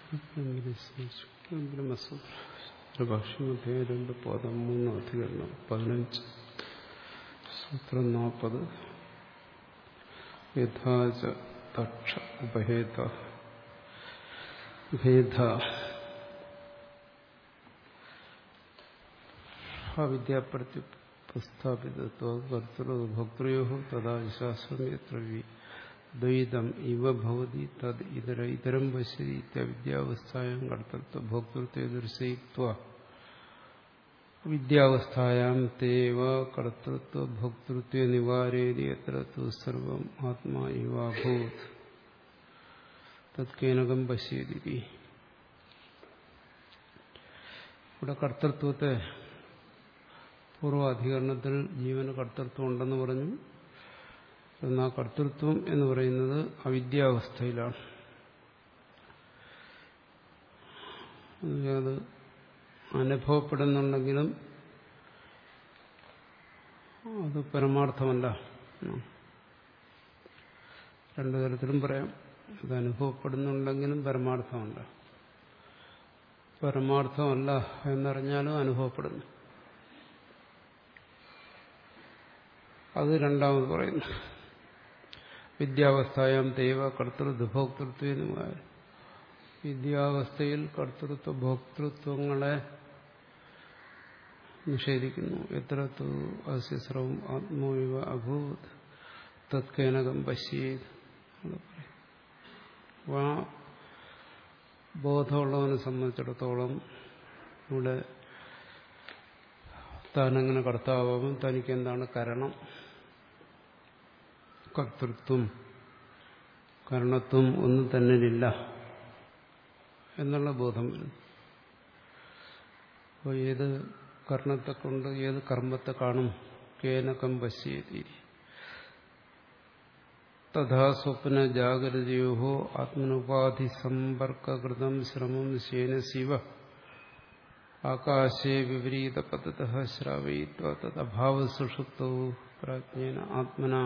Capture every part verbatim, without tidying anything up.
ബ്രഹ്മസൂത്ര ഭാഷ്യമധ്യേ രണ്ട് പദം മൂന്ന് അധികരണം പതിനഞ്ച് സൂത്രം നാൽപ്പത് യഥാച തക്ഷ ഉപഹേത ഭേദ അവിദ്യാപ്രത്യ പ്രസ്ഥാപിതത്വ കർത്തൃ ഭോക്തൃയോ തഥാ ശാസ്ത്രം യത്ര ദ്വൈതം ഇവ ഭവതി തദ് ഇതര ഇതരം പശ്യതി ഇത്യാവിദ്യാവസ്ഥായാം കർത്തൃത്വ ഭോക്തൃത്വ ദർശയിത്വ വിദ്യാവസ്ഥായാം തേവ കർത്തൃത്വ ഭോക്തൃത്വ നിവാരേതി യത്ര തു സർവം ആത്മാ ഇവാഭൂത് തത്കേനകം പശ്യതി. ഇവിടെ കർത്തൃത്വത്തെ പൂർവാധികരണത്തിൽ ജീവന് കർത്തൃത്വം ഉണ്ടെന്ന് പറഞ്ഞു. എന്നാൽ കർത്തൃത്വം എന്ന് പറയുന്നത് അവിദ്യാവസ്ഥയിലാണ്. അത് അനുഭവപ്പെടുന്നുണ്ടെങ്കിലും അത് പരമാർത്ഥമല്ല. രണ്ടു തരത്തിലും പറയാം. അത് അനുഭവപ്പെടുന്നുണ്ടെങ്കിലും പരമാർത്ഥമല്ല. പരമാർത്ഥമല്ല എന്നറിഞ്ഞാലും അനുഭവപ്പെടുന്നു. അത് രണ്ടാമത് പറയുന്നു. വിദ്യാവസ്ഥായാം ദൈവ കർത്തൃത്വ ഭോക്തൃത്വ എന്നുമായ വിദ്യാവസ്ഥയിൽ കർത്തൃത്വ ഭോക്തൃത്വങ്ങളെ നിഷേധിക്കുന്നു. എത്ര തു അസ്യ സർവം ആത്മവിവ അഭൂത് തത്കേനകം പശ്യേത്. ആ ബോധമുള്ളവനെ സംബന്ധിച്ചിടത്തോളം ഇവിടെ താനെങ്ങനെ കർത്താവും തനിക്ക് എന്താണ് കരണം, കർത്തൃത്വം കരണത്വം ഒന്നും തന്നിലില്ല എന്നുള്ള ബോധം വരുന്നു. അപ്പോൾ ഏത് കർണത്തെ കൊണ്ട് ഏത് കർമ്മത്തെ കാണും? കേനകം പശ്യേതി തഥാ സ്വപ്ന ജാഗ്രതയോ ആത്മനുപാധി സമ്പർക്കകൃതം ശ്രമം ശേന ശിവ ആകാശേ വിപരീത പതതഃ ശ്രാവയിത്വാ തദഭാവസുഷുപ്തൗ പ്രാജ്ഞേന ആത്മനാ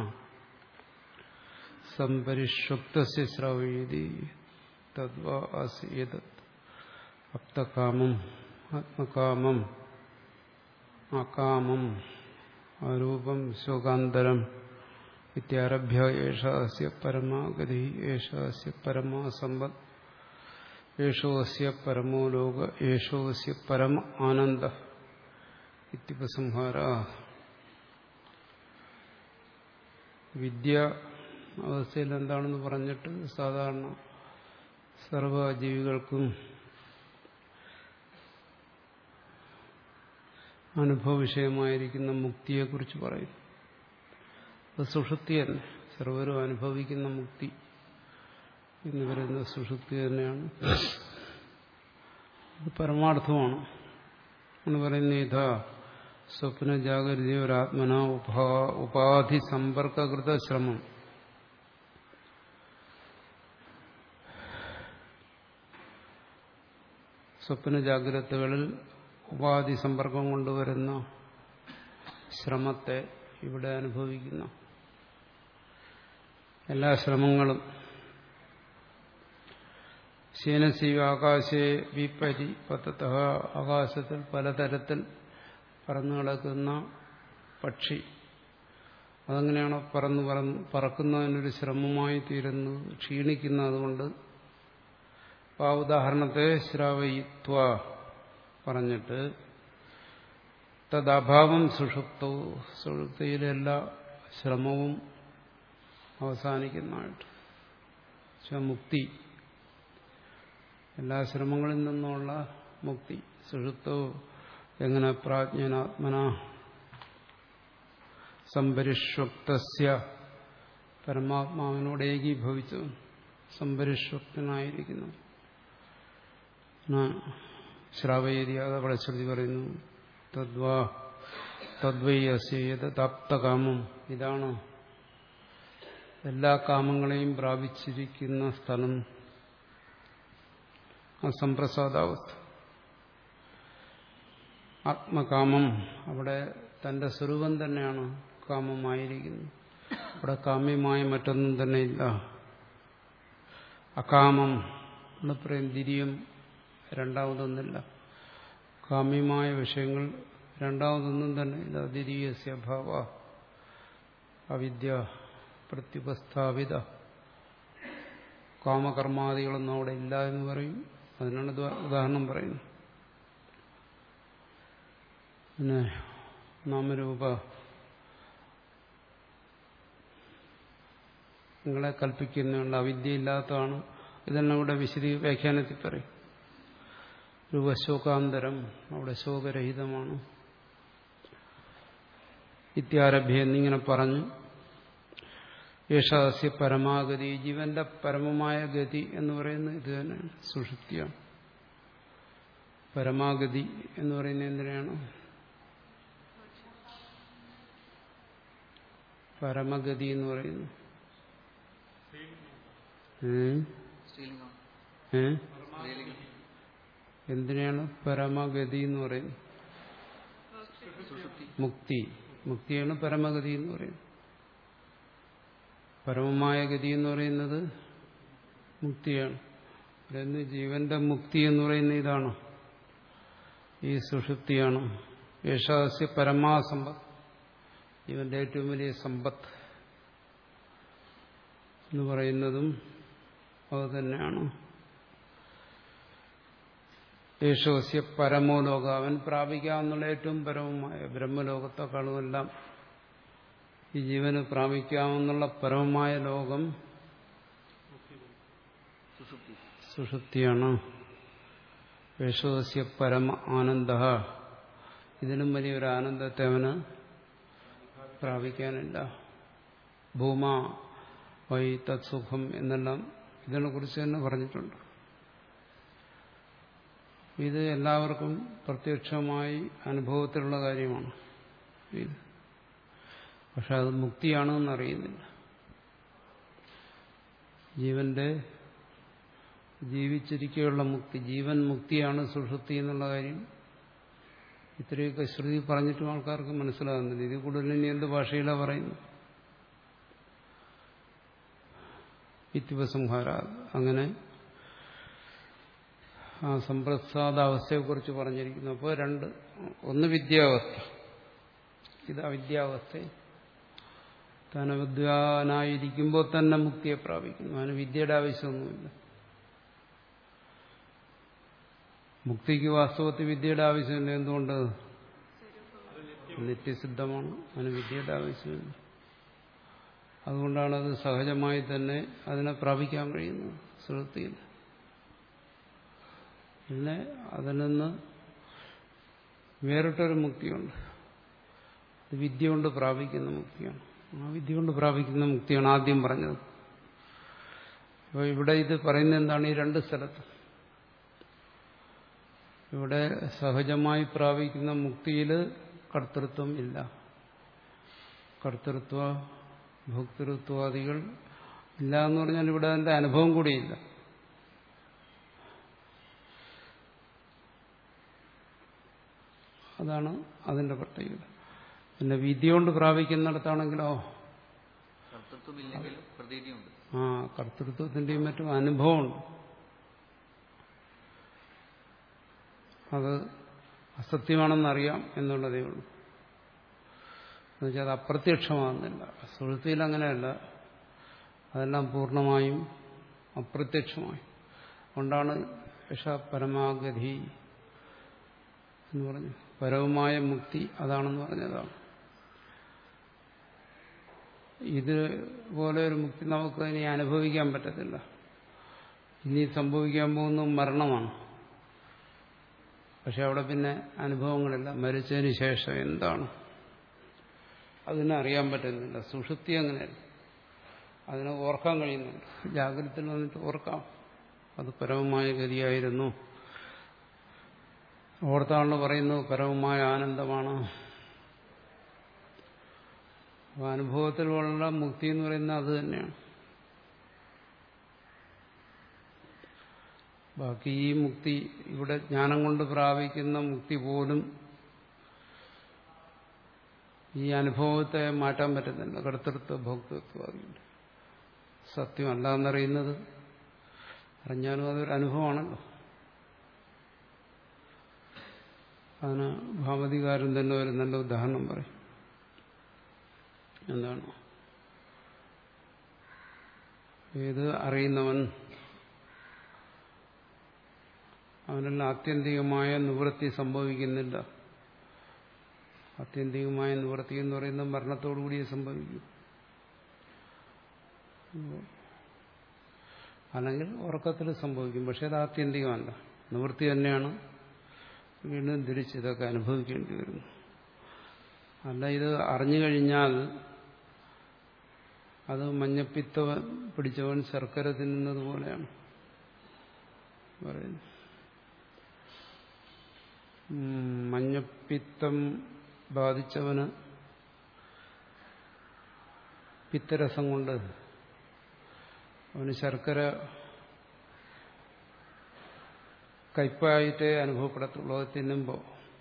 സംപരിഷ്വക്തസ്യ ശ്രാവയതി തദ്വാ ആസീതത് അപ്തകാമം ആത്മകാമം അകാമം അരൂപം ശോകാന്തരം ഇത്യാരഭ്യ ഏഷ അസ്യ പരമാഗതി ഏഷ അസ്യ പരമാ സമ്പത്ത് ഏഷോ അസ്യ പരമോ ലോക ഏഷോ അസ്യ പരമ ആനന്ദ ഇത്യുപസംഹാര. വിദ്യ അവസ്ഥയിൽ എന്താണെന്ന് പറഞ്ഞിട്ട് സാധാരണ സർവജീവികൾക്കും അനുഭവ വിഷയമായിരിക്കുന്ന മുക്തിയെക്കുറിച്ച് പറയും. അത് സുഷുപ്തി തന്നെ. സർവരും അനുഭവിക്കുന്ന മുക്തി എന്ന് പറയുന്ന സുഷുപ്തി തന്നെയാണ്. അത് പരമാർത്ഥമാണ് എന്ന് പറയുന്ന യഥാ സ്വപ്ന ജാഗ്രതയോരാത്മന ഉപാ ഉപാധി സമ്പർക്കകൃത ശ്രമം. സ്വപ്ന ജാഗ്രതകളിൽ ഉപാധി സമ്പർക്കം കൊണ്ടുവരുന്ന ശ്രമത്തെ ഇവിടെ അനുഭവിക്കുന്ന എല്ലാ ശ്രമങ്ങളും ശേനസീവ ആകാശേ വിപരി പതത ആകാശത്തിൽ പലതരത്തിൽ പറന്നു കിടക്കുന്ന പക്ഷി അതെങ്ങനെയാണോ പറന്ന് പറന്ന് പറക്കുന്നതിനൊരു ശ്രമമായി തീരുന്നത്, ക്ഷീണിക്കുന്നതുകൊണ്ട് ആ ഉദാഹരണത്തെ ശ്രാവയിത്വ പറഞ്ഞിട്ട് തദഭാവം സുഷുപ്തവും സുഷുപ്തിയിലെ എല്ലാ ശ്രമവും അവസാനിക്കുന്നതായിട്ട് മുക്തി, എല്ലാ ശ്രമങ്ങളിൽ നിന്നുള്ള മുക്തി. സുഷുപ്തവും എങ്ങനെ പ്രാജ്ഞനാത്മന സംപരിഷ്വക്തസ്യ പരമാത്മാവിനോട് ഏകീഭവിച്ചു സംപരിഷ്വക്തനായിരിക്കുന്നു. ശ്രാവയതി അതവിടെ ശ്രുതി പറയുന്നു. തദ്വാ തദ്വൈ അസ്യേത താപ്തകാമം. ഇതാണ് എല്ലാ കാമങ്ങളെയും പ്രാപിച്ചിരിക്കുന്ന സ്ഥലം, അസംപ്രസാദാവസ്ഥ. ആത്മകാമം അവിടെ തന്റെ സ്വരൂപം തന്നെയാണ് കാമമായിരിക്കുന്നത്. അവിടെ കാമ്യമായ മറ്റൊന്നും തന്നെ ഇല്ല. അകാമം ഇവിടെ പറയും ദ്വിതീയം രണ്ടാമതൊന്നില്ല. കാമ്യമായ വിഷയങ്ങൾ രണ്ടാമതൊന്നും തന്നെ ഇല്ല. ദ്വിതീയസ്യ ഭാവ അവിദ്യ പ്രത്യുപസ്ഥാപിത. കാമകർമാദികളൊന്നും അവിടെ ഇല്ല എന്ന് പറയും. അതിനാണ് ഉദാഹരണം പറയുന്നത്. പിന്നെ നാമരൂപ നിങ്ങളെ കൽപ്പിക്കുന്നുണ്ട് അവിദ്യയില്ലാത്തതാണ്. ഇതെല്ലാം ഇവിടെ വിശദീ വ്യാഖ്യാനത്തിൽ പറയും. രൂപശോകാന്തരം അവിടെ ശോകരഹിതമാണ് ഇത്യാരഭ്യ എന്നിങ്ങനെ പറഞ്ഞു. യേശാസ്യ പരമാഗതി ജീവന്റെ പരമമായ ഗതി എന്ന് പറയുന്നത് ഇത് തന്നെയാണ്, സുഷുപ്തിയാണ്. പരമാഗതി എന്ന് പറയുന്നത് എന്തിനാണ്? പരമഗതി എന്ന് പറയുന്നു എന്തിനാണ് പരമഗതി എന്ന് പറയുന്നത്? മുക്തി. മുക്തിയാണ് പരമഗതി എന്ന് പറയുന്നത്. പരമമായ ഗതി എന്ന് പറയുന്നത് മുക്തിയാണ്. അതായത് ജീവന്റെ മുക്തി എന്ന് പറയുന്നത് ഇതാണ്, ഈ സുഷുപ്തിയാണ്. യേശാസ്യ പരമാസമ്പത്ത്, ജീവന്റെ ഏറ്റവും വലിയ സമ്പത്ത് എന്ന് പറയുന്നതും അത് തന്നെയാണ്. യേശോസ്യ പരമോലോക, അവൻ പ്രാപിക്കാവുന്ന ഏറ്റവും പരമമായ ബ്രഹ്മലോകത്തെക്കാളുമെല്ലാം ഈ ജീവന് പ്രാപിക്കാവുന്ന പരമമായ ലോകം സുഷുപ്തിയാണ്. യേശോസ്യ പരമ ആനന്ദ, ഇതിനും വലിയൊരു ആനന്ദത്തെ അവന് പ്രാപിക്കാനില്ല. ഭൂമ വൈ തത്സുഖം എന്നെല്ലാം ഇതിനെ കുറിച്ച് തന്നെ പറഞ്ഞിട്ടുണ്ട്. ഇത് എല്ലാവർക്കും പ്രത്യക്ഷമായി അനുഭവത്തിലുള്ള കാര്യമാണ് ഇത്. പക്ഷെ അത് മുക്തിയാണെന്നറിയുന്നില്ല. ജീവന്റെ ജീവിച്ചിരിക്കെയുള്ള മുക്തി, ജീവൻ മുക്തിയാണ് സുഷുപ്തി എന്നുള്ള കാര്യം ഇത്രയൊക്കെ ശ്രുതി പറഞ്ഞിട്ടും ആൾക്കാർക്ക് മനസ്സിലാകുന്നില്ല. ഇത് കൂടുതൽ ഇനി എന്ത് ഭാഷയിലാണ് പറയുന്നത്? ഇത്യുപസംഹാര. അങ്ങനെ ആ സമ്പ്രസാദാവസ്ഥയെക്കുറിച്ച് പറഞ്ഞിരിക്കുന്നു. അപ്പോൾ രണ്ട്, ഒന്ന് വിദ്യാവസ്ഥ, ഇത് അവിദ്യാവസ്ഥ. താൻ അവിദ്വാനായിരിക്കുമ്പോൾ തന്നെ മുക്തിയെ പ്രാപിക്കുന്നു. അതിന് വിദ്യയുടെ ആവശ്യമൊന്നുമില്ല. മുക്തിക്ക് വാസ്തവത്തിൽ വിദ്യയുടെ ആവശ്യമില്ല. എന്തുകൊണ്ട്? നിത്യസിദ്ധമാണ്. അതിന് വിദ്യയുടെ ആവശ്യമില്ല. അതുകൊണ്ടാണ് അത് സഹജമായി തന്നെ അതിനെ പ്രാപിക്കാൻ കഴിയുന്നത് സുഷുപ്തിയിൽ. പിന്നെ അതിൽ നിന്ന് വേറിട്ടൊരു മുക്തിയുണ്ട്. അത് വിദ്യ കൊണ്ട് പ്രാപിക്കുന്ന മുക്തിയാണ്. ആ വിദ്യ കൊണ്ട് പ്രാപിക്കുന്ന മുക്തിയാണ് ആദ്യം പറഞ്ഞത്. അപ്പോൾ ഇവിടെ ഇത് പറയുന്നത് എന്താണ്? ഈ രണ്ട് സ്ഥലത്ത് ഇവിടെ സഹജമായി പ്രാപിക്കുന്ന മുക്തിയിൽ കർത്തൃത്വം ഇല്ല. കർത്തൃത്വ ഭോക്തൃത്വാദികൾ ഇല്ല എന്ന് പറഞ്ഞാൽ ഇവിടെ അതിന്റെ അനുഭവം കൂടിയില്ല. അതാണ് അതിന്റെ പ്രത്യേകത. പിന്നെ വിധി കൊണ്ട് പ്രാപിക്കുന്നിടത്താണെങ്കിലോ ആ കർത്തൃത്വത്തിന്റെയും മറ്റും അനുഭവമുണ്ട്. അത് അസത്യമാണെന്നറിയാം എന്നുള്ളതേ ഉള്ളൂ. എന്നുവെച്ചാൽ അത് അപ്രത്യക്ഷമാകുന്നില്ല. സുഷുപ്തിയിൽ അങ്ങനെയല്ല, അതെല്ലാം പൂർണ്ണമായും അപ്രത്യക്ഷമായി. അതുകൊണ്ടാണ് യശ പരമാഗതി എന്ന് പറഞ്ഞു. പരമമായ മുക്തി അതാണെന്ന് പറഞ്ഞതാണ്. ഇതുപോലെ ഒരു മുക്തി നമുക്ക് ഇനി അനുഭവിക്കാൻ പറ്റത്തില്ല. ഇനി സംഭവിക്കാൻ പോകുന്ന മരണമാണ്. പക്ഷെ അവിടെ പിന്നെ അനുഭവങ്ങളില്ല. മരിച്ചതിന് ശേഷം എന്താണ് അതിനെ അറിയാൻ പറ്റുന്നില്ല. സുഷുപ്തി അങ്ങനെയല്ല, അതിനെ ഓർക്കാൻ കഴിയുന്നുണ്ട്. ജാഗ്രതയിൽ വന്നിട്ട് ഓർക്കാം അത് പരമമായ ഗതിയായിരുന്നു. ഓർത്താണല്ലോ പറയുന്നത് പരമമായ ആനന്ദമാണ്. അനുഭവത്തിലുള്ള മുക്തി എന്ന് പറയുന്നത് അത് തന്നെയാണ്. ബാക്കി ഈ മുക്തി, ഇവിടെ ജ്ഞാനം കൊണ്ട് പ്രാപിക്കുന്ന മുക്തി പോലും ഈ അനുഭവത്തെ മാറ്റാൻ പറ്റുന്നില്ല. കർത്തൃത്വ ഭോക്തൃത്വം സത്യമല്ല എന്നറിയുന്നത് അറിഞ്ഞാലും അതൊരു അനുഭവമാണല്ലോ. അതിന് ഭാമതികാരൻ തന്നെ ഒരു നല്ല ഉദാഹരണം പറയും. എന്താണ്? ഏത് അറിയുന്നവൻ അവനെല്ലാം ആത്യന്തികമായ നിവൃത്തി സംഭവിക്കുന്നില്ല. ആത്യന്തികമായ നിവൃത്തി എന്ന് പറയുന്നത് മരണത്തോടുകൂടി സംഭവിക്കും. അല്ലെങ്കിൽ ഉറക്കത്തിൽ സംഭവിക്കും. പക്ഷെ അത് ആത്യന്തികമല്ല, നിവൃത്തി തന്നെയാണ്. വീണ്ടും തിരിച്ച് ഇതൊക്കെ അനുഭവിക്കേണ്ടി വരുന്നു. അല്ല, ഇത് അറിഞ്ഞു കഴിഞ്ഞാൽ അത് മഞ്ഞപ്പിത്ത പിടിച്ചവൻ ശർക്കര തിന്നുന്നത് പോലെയാണ് പറയുന്നത്. മഞ്ഞപ്പിത്തം ബാധിച്ചവന് പിത്തരസം കൊണ്ട് അവന് ശർക്കര കയ്പായിട്ടേ അനുഭവപ്പെടത്തുള്ളൂ. അത് തിന്നുമ്പോൾ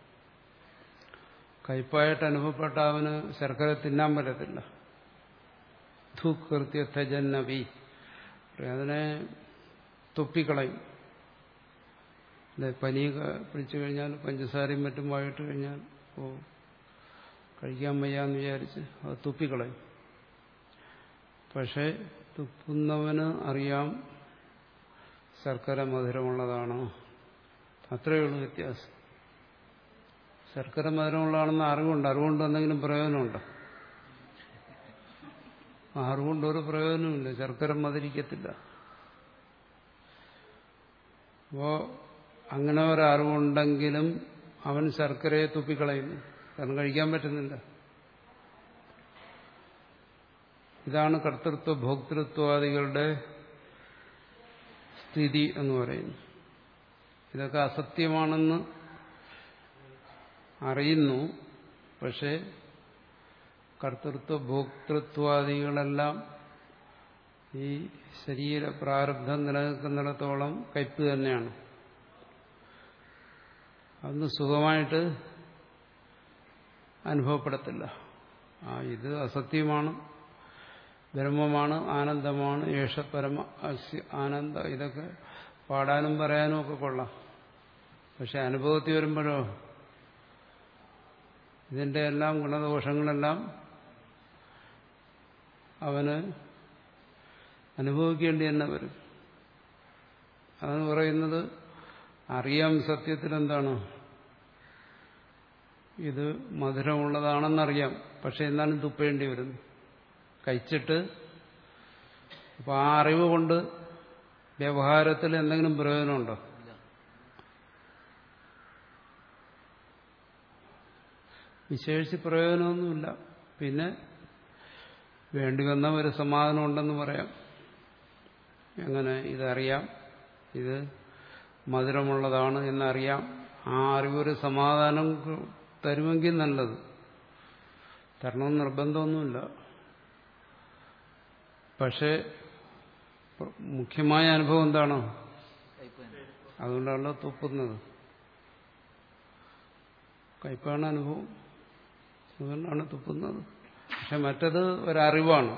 കയ്പായിട്ട് അനുഭവപ്പെട്ട അവന് ശർക്കര തിന്നാൻ പറ്റത്തില്ല. ധൂകൃത്യ തജന്നവി, അതിനെ തുപ്പിക്കളയും. അല്ലെ, പനി പിടിച്ചു കഴിഞ്ഞാൽ പഞ്ചസാരയും മറ്റും വായിട്ട് കഴിഞ്ഞാൽ ഓ കഴിക്കാൻ വയ്യാന്ന് വിചാരിച്ച് അത് തുപ്പിക്കളയും. പക്ഷെ തുപ്പുന്നവന് അറിയാം ശർക്കര മധുരമുള്ളതാണ്. അത്രയേ ഉള്ളൂ വ്യത്യാസം. ശർക്കര മധുരമുള്ളതാണെന്ന് അറിവുണ്ട്. അറിവുകൊണ്ട് എന്തെങ്കിലും പ്രയോജനമുണ്ടോ? അറിവുകൊണ്ട് ഒരു പ്രയോജനമില്ല. ശർക്കര മധുരിക്കത്തില്ല. അപ്പോ അങ്ങനെ ഒരറിവുണ്ടെങ്കിലും അവൻ ശർക്കരയെ തുപ്പിക്കളയുന്നു. കാരണം കഴിക്കാൻ പറ്റുന്നില്ല. ഇതാണ് കർത്തൃത്വ ഭോക്തൃത്വാദികളുടെ സ്ഥിതി എന്ന് പറയുന്നു. ഇതൊക്കെ അസത്യമാണെന്ന് അറിയുന്നു. പക്ഷെ കർത്തൃത്വ ഭോക്തൃത്വാദികളെല്ലാം ഈ ശരീര പ്രാരബ്ധം നിലനിൽക്കുന്നിടത്തോളം കയ്പ് തന്നെയാണ്. അതൊന്നും സുഖമായിട്ട് അനുഭവപ്പെടത്തില്ല. ആ ഇത് അസത്യമാണ്, ബ്രഹ്മമാണ്, ആനന്ദമാണ്, യേശ പരമ ആനന്ദ, ഇതൊക്കെ പാടാനും പറയാനും ഒക്കെ കൊള്ളാം. പക്ഷെ അനുഭവത്തിൽ വരുമ്പോഴോ ഇതിന്റെ എല്ലാം ഗുണദോഷങ്ങളെല്ലാം അവന് അനുഭവിക്കേണ്ടി തന്നെ വരും. അതെന്ന് പറയുന്നത് അറിയാം സത്യത്തിൽ എന്താണ്, ഇത് മധുരമുള്ളതാണെന്നറിയാം. പക്ഷെ എന്നാലും തുപ്പേണ്ടി വരുന്നു കഴിച്ചിട്ട്. അപ്പൊ ആ അറിവ് കൊണ്ട് വ്യവഹാരത്തിൽ എന്തെങ്കിലും പ്രയോജനമുണ്ടോ? വിശേഷിച്ച് പ്രയോജനമൊന്നുമില്ല. പിന്നെ വേണ്ടി വന്ന ഒരു സമാധാനം ഉണ്ടെന്ന് പറയാം. എങ്ങനെ? ഇതറിയാം, ഇത് മധുരമുള്ളതാണ് എന്നറിയാം. ആ അറിവൊരു സമാധാനം തരുമെങ്കിൽ നല്ലത്. തരണമെന്ന് നിർബന്ധമൊന്നുമില്ല. പക്ഷെ മുഖ്യമായ അനുഭവം എന്താണോ? അതുകൊണ്ടാണല്ലോ തുപ്പുന്നത്. കയ്പാണ് അനുഭവം, അതുകൊണ്ടാണ് തുപ്പുന്നത്. പക്ഷെ മറ്റത് ഒരറിവാണ്.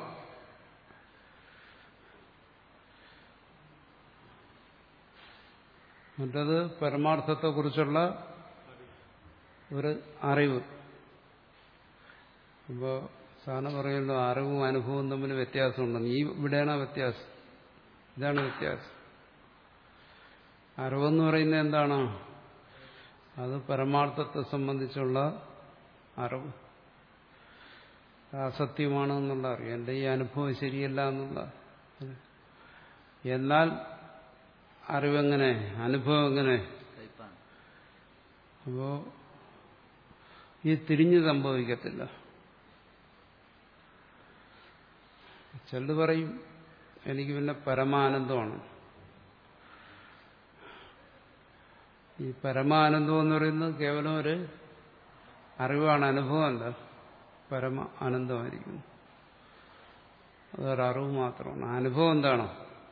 മറ്റത് പരമാർത്ഥത്തെക്കുറിച്ചുള്ള ഒരു അറിവ്. അപ്പോൾ സാധനം പറയുന്നത് അറിവും അനുഭവവും തമ്മിൽ വ്യത്യാസമുണ്ടെന്ന്. ഈ ഇവിടെയാണ് വ്യത്യാസം. ഇതാണ് വ്യത്യാസം. അറിവെന്ന് പറയുന്നത് എന്താണ്? അത് പരമാർത്ഥത്തെ സംബന്ധിച്ചുള്ള അറിവ്. അസത്യമാണ് എന്നുള്ള അറിവ്. എൻ്റെ ഈ അനുഭവം ശരിയല്ല എന്നുള്ള. എന്നാൽ അറിവെങ്ങനെ? അനുഭവം എങ്ങനെ? അപ്പോ ഈ തിരിഞ്ഞ് സംഭവിക്കത്തില്ല. ചിലത് പറയും എനിക്ക് പിന്നെ പരമാനന്ദമാണ്. ഈ പരമാനന്ദം എന്ന് പറയുന്നത് കേവലം ഒരു അറിവാണ്, അനുഭവമല്ല. പരമ ആനന്ദമായിരിക്കുന്നു. അതൊരറിവ് മാത്രമാണ്. അനുഭവം എന്താണോ?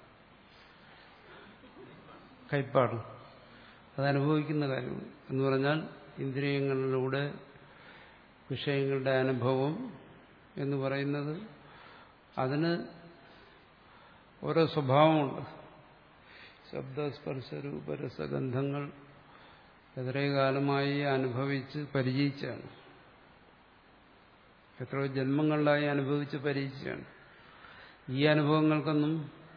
കയ്പാണ്. അതനുഭവിക്കുന്ന കാര്യം എന്ന് പറഞ്ഞാൽ ഇന്ദ്രിയങ്ങളിലൂടെ വിഷയങ്ങളുടെ അനുഭവം എന്ന് പറയുന്നത് അതിന് ഓരോ സ്വഭാവമുണ്ട്. ശബ്ദസ്പർശ രൂപരസഗന്ധങ്ങൾ എത്രയോ കാലമായി അനുഭവിച്ച് പരിചയിച്ചാണ്. എത്രയോ ജന്മങ്ങളിലായി അനുഭവിച്ച് പരിചയിച്ചാണ്. ഈ അനുഭവങ്ങൾക്കൊന്നും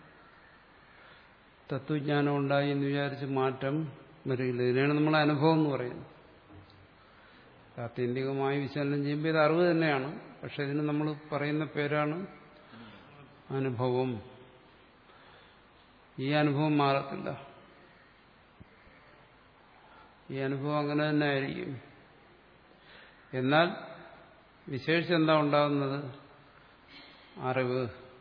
തത്വജ്ഞാനം ഉണ്ടായി എന്ന് വിചാരിച്ച് മാറ്റം വരില്ല. ഇതിനാണ് നമ്മൾ അനുഭവം എന്ന് പറയുന്നത്. ആത്യന്തികമായി വിശകലനം ചെയ്യുമ്പോൾ ഇത് അറിവ് തന്നെയാണ്. പക്ഷെ ഇതിന് നമ്മൾ പറയുന്ന പേരാണ് അനുഭവം. ഈ അനുഭവം മാറത്തില്ല. ഈ അനുഭവം അങ്ങനെ തന്നെ ആയിരിക്കും. എന്നാൽ വിശേഷിച്ച് എന്താ ഉണ്ടാകുന്നത്? അറിവ്.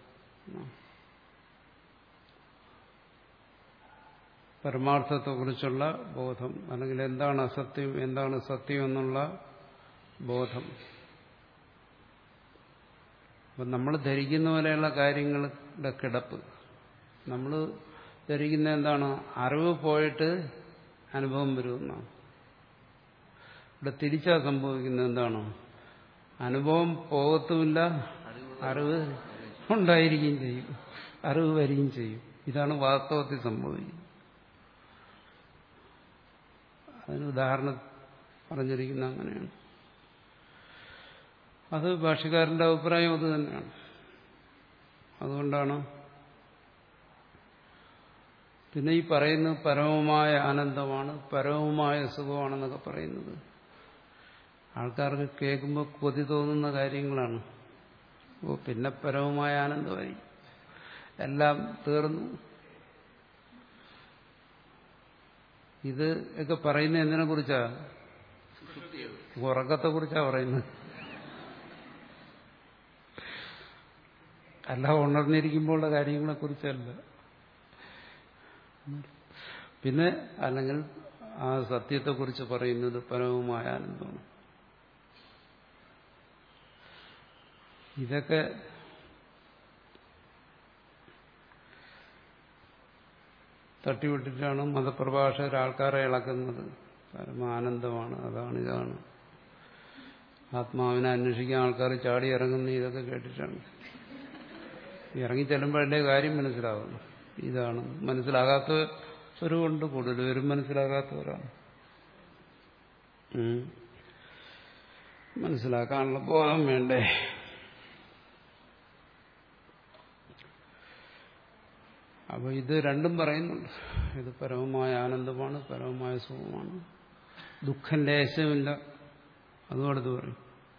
പരമാർത്ഥത്തെക്കുറിച്ചുള്ള ബോധം, അല്ലെങ്കിൽ എന്താണ് അസത്യം, എന്താണ് സത്യം എന്നുള്ള ബോധം. അപ്പം നമ്മൾ ധരിക്കുന്ന പോലെയുള്ള കാര്യങ്ങളുടെ കിടപ്പ്. നമ്മൾ ധരിക്കുന്ന എന്താണ്? അറിവ് പോയിട്ട് അനുഭവം വരുമെന്നാണ്. ഇവിടെ തിരിച്ചാ സംഭവിക്കുന്നത്. എന്താണ്? അനുഭവം പോകത്തുമില്ല, അറിവ് ഉണ്ടായിരിക്കുകയും ചെയ്യും, അറിവ് വരികയും ചെയ്യും. ഇതാണ് വാസ്തവത്തിൽ സംഭവിക്കുന്നത്. അതിന് ഉദാഹരണം പറഞ്ഞിരിക്കുന്ന അങ്ങനെയാണ്. അത് ഭാഷ്യക്കാരന്റെ അഭിപ്രായം അത് തന്നെയാണ്. അതുകൊണ്ടാണ് പിന്നെ ഈ പറയുന്നത് പരമമായ ആനന്ദമാണ്, പരമമായ സുഖമാണെന്നൊക്കെ പറയുന്നത്. ആൾക്കാർക്ക് കേൾക്കുമ്പോൾ കൊതി തോന്നുന്ന കാര്യങ്ങളാണ്. ഓ, പിന്നെ പരമമായ ആനന്ദമായി, എല്ലാം തീർന്നു. ഇത് ഒക്കെ പറയുന്നത് എന്തിനെ കുറിച്ചാ? ഉറക്കത്തെ കുറിച്ചാ പറയുന്നത്. അല്ല, ഉണർന്നിരിക്കുമ്പോഴുള്ള കാര്യങ്ങളെ കുറിച്ചല്ല. പിന്നെ അല്ലെങ്കിൽ ആ സത്യത്തെക്കുറിച്ച് പറയുന്നത് പരമമായ ആനന്ദമാണ്. ഇതൊക്കെ തട്ടിവിട്ടിട്ടാണ് മതപ്രഭാഷകർ ആൾക്കാരെ ഇളക്കുന്നത്. പരമാനന്ദമാണ്, അതാണ് ഇതാണ്. ആത്മാവിനെ അന്വേഷിക്കാൻ ആൾക്കാർ ചാടി ഇറങ്ങുന്ന ഇതൊക്കെ കേട്ടിട്ടാണ്. ഇറങ്ങി ചെല്ലുമ്പോഴല്ലേ കാര്യം മനസ്സിലാവുന്നു. ഇതാണ് മനസ്സിലാകാത്തവരുകൊണ്ട് കൂടുതലും മനസ്സിലാകാത്തവരാണ്. മനസ്സിലാക്കാനുള്ള ബോധം വേണ്ടേ? അപ്പൊ ഇത് രണ്ടും പറയുന്നുണ്ട്. ഇത് പരമമായ ആനന്ദമാണ്, പരമമായ സുഖമാണ്, ദുഃഖം ലേശമില്ല. അതും അടുത്ത് പറയും.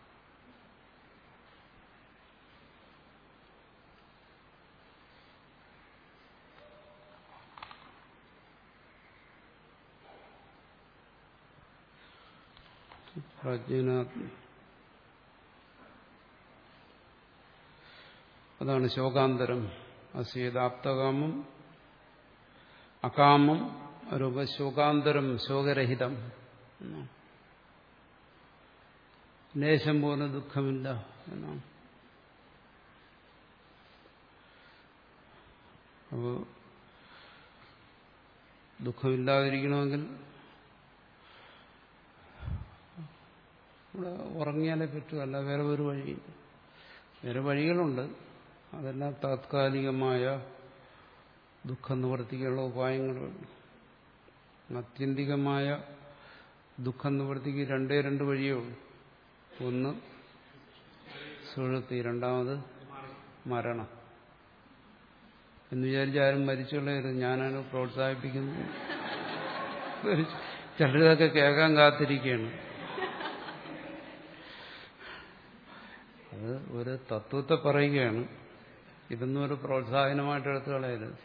പ്രജ്ഞാത്മ അതാണ് ശോകാന്തരം. അസ്യേതാപ്തകാമം അകാമം രൂപശോകാന്തരം ശോകരഹിതം. ലേശം പോലെ ദുഃഖമില്ല എന്നാണ്. അപ്പോൾ ദുഃഖമില്ലാതിരിക്കണമെങ്കിൽ ഇവിടെ ഉറങ്ങിയാലേ പറ്റൂ, അല്ല വേറെ ഒരു വഴി. വേറെ വഴികളുണ്ട്. അതെല്ലാം താത്കാലികമായ ദുഃഖം നിവർത്തിക്കാനുള്ള ഉപായങ്ങളുണ്ട്. ആത്യന്തികമായ ദുഃഖം നിവർത്തിക്ക് രണ്ടേ രണ്ട് വഴിയേ ഉള്ളൂ. ഒന്ന് സുഷുപ്തി, രണ്ടാമത് മരണം. എന്ന് വിചാരിച്ച് ആരും മരിച്ചുള്ളവര് ഞാനാണ് പ്രോത്സാഹിപ്പിക്കുന്നത്. ചിലരൊക്കെ കേൾക്കാൻ കാത്തിരിക്കുകയാണ്. അത് ഒരു തത്വത്തെ പറയുകയാണ്. ഇതൊന്നും ഒരു പ്രോത്സാഹനമായിട്ട് എടുത്തു കളയരുത്,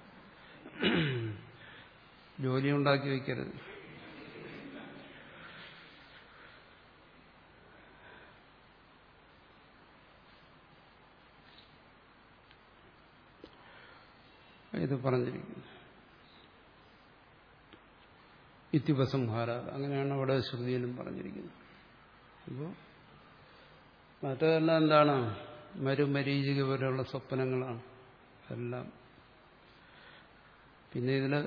ജോലി ഉണ്ടാക്കി വയ്ക്കരുത്. ഇത് പറഞ്ഞിരിക്കുന്നു ഇത്യുപസംഹാര. അങ്ങനെയാണ് അവിടെ ശ്രുതിയിലും പറഞ്ഞിരിക്കുന്നത്. അപ്പോൾ മറ്റതെല്ലാം എന്താണ്? മരുമരീചിക പോലെയുള്ള സ്വപ്നങ്ങളാണ് എല്ലാം. പിന്നെ ഇതില്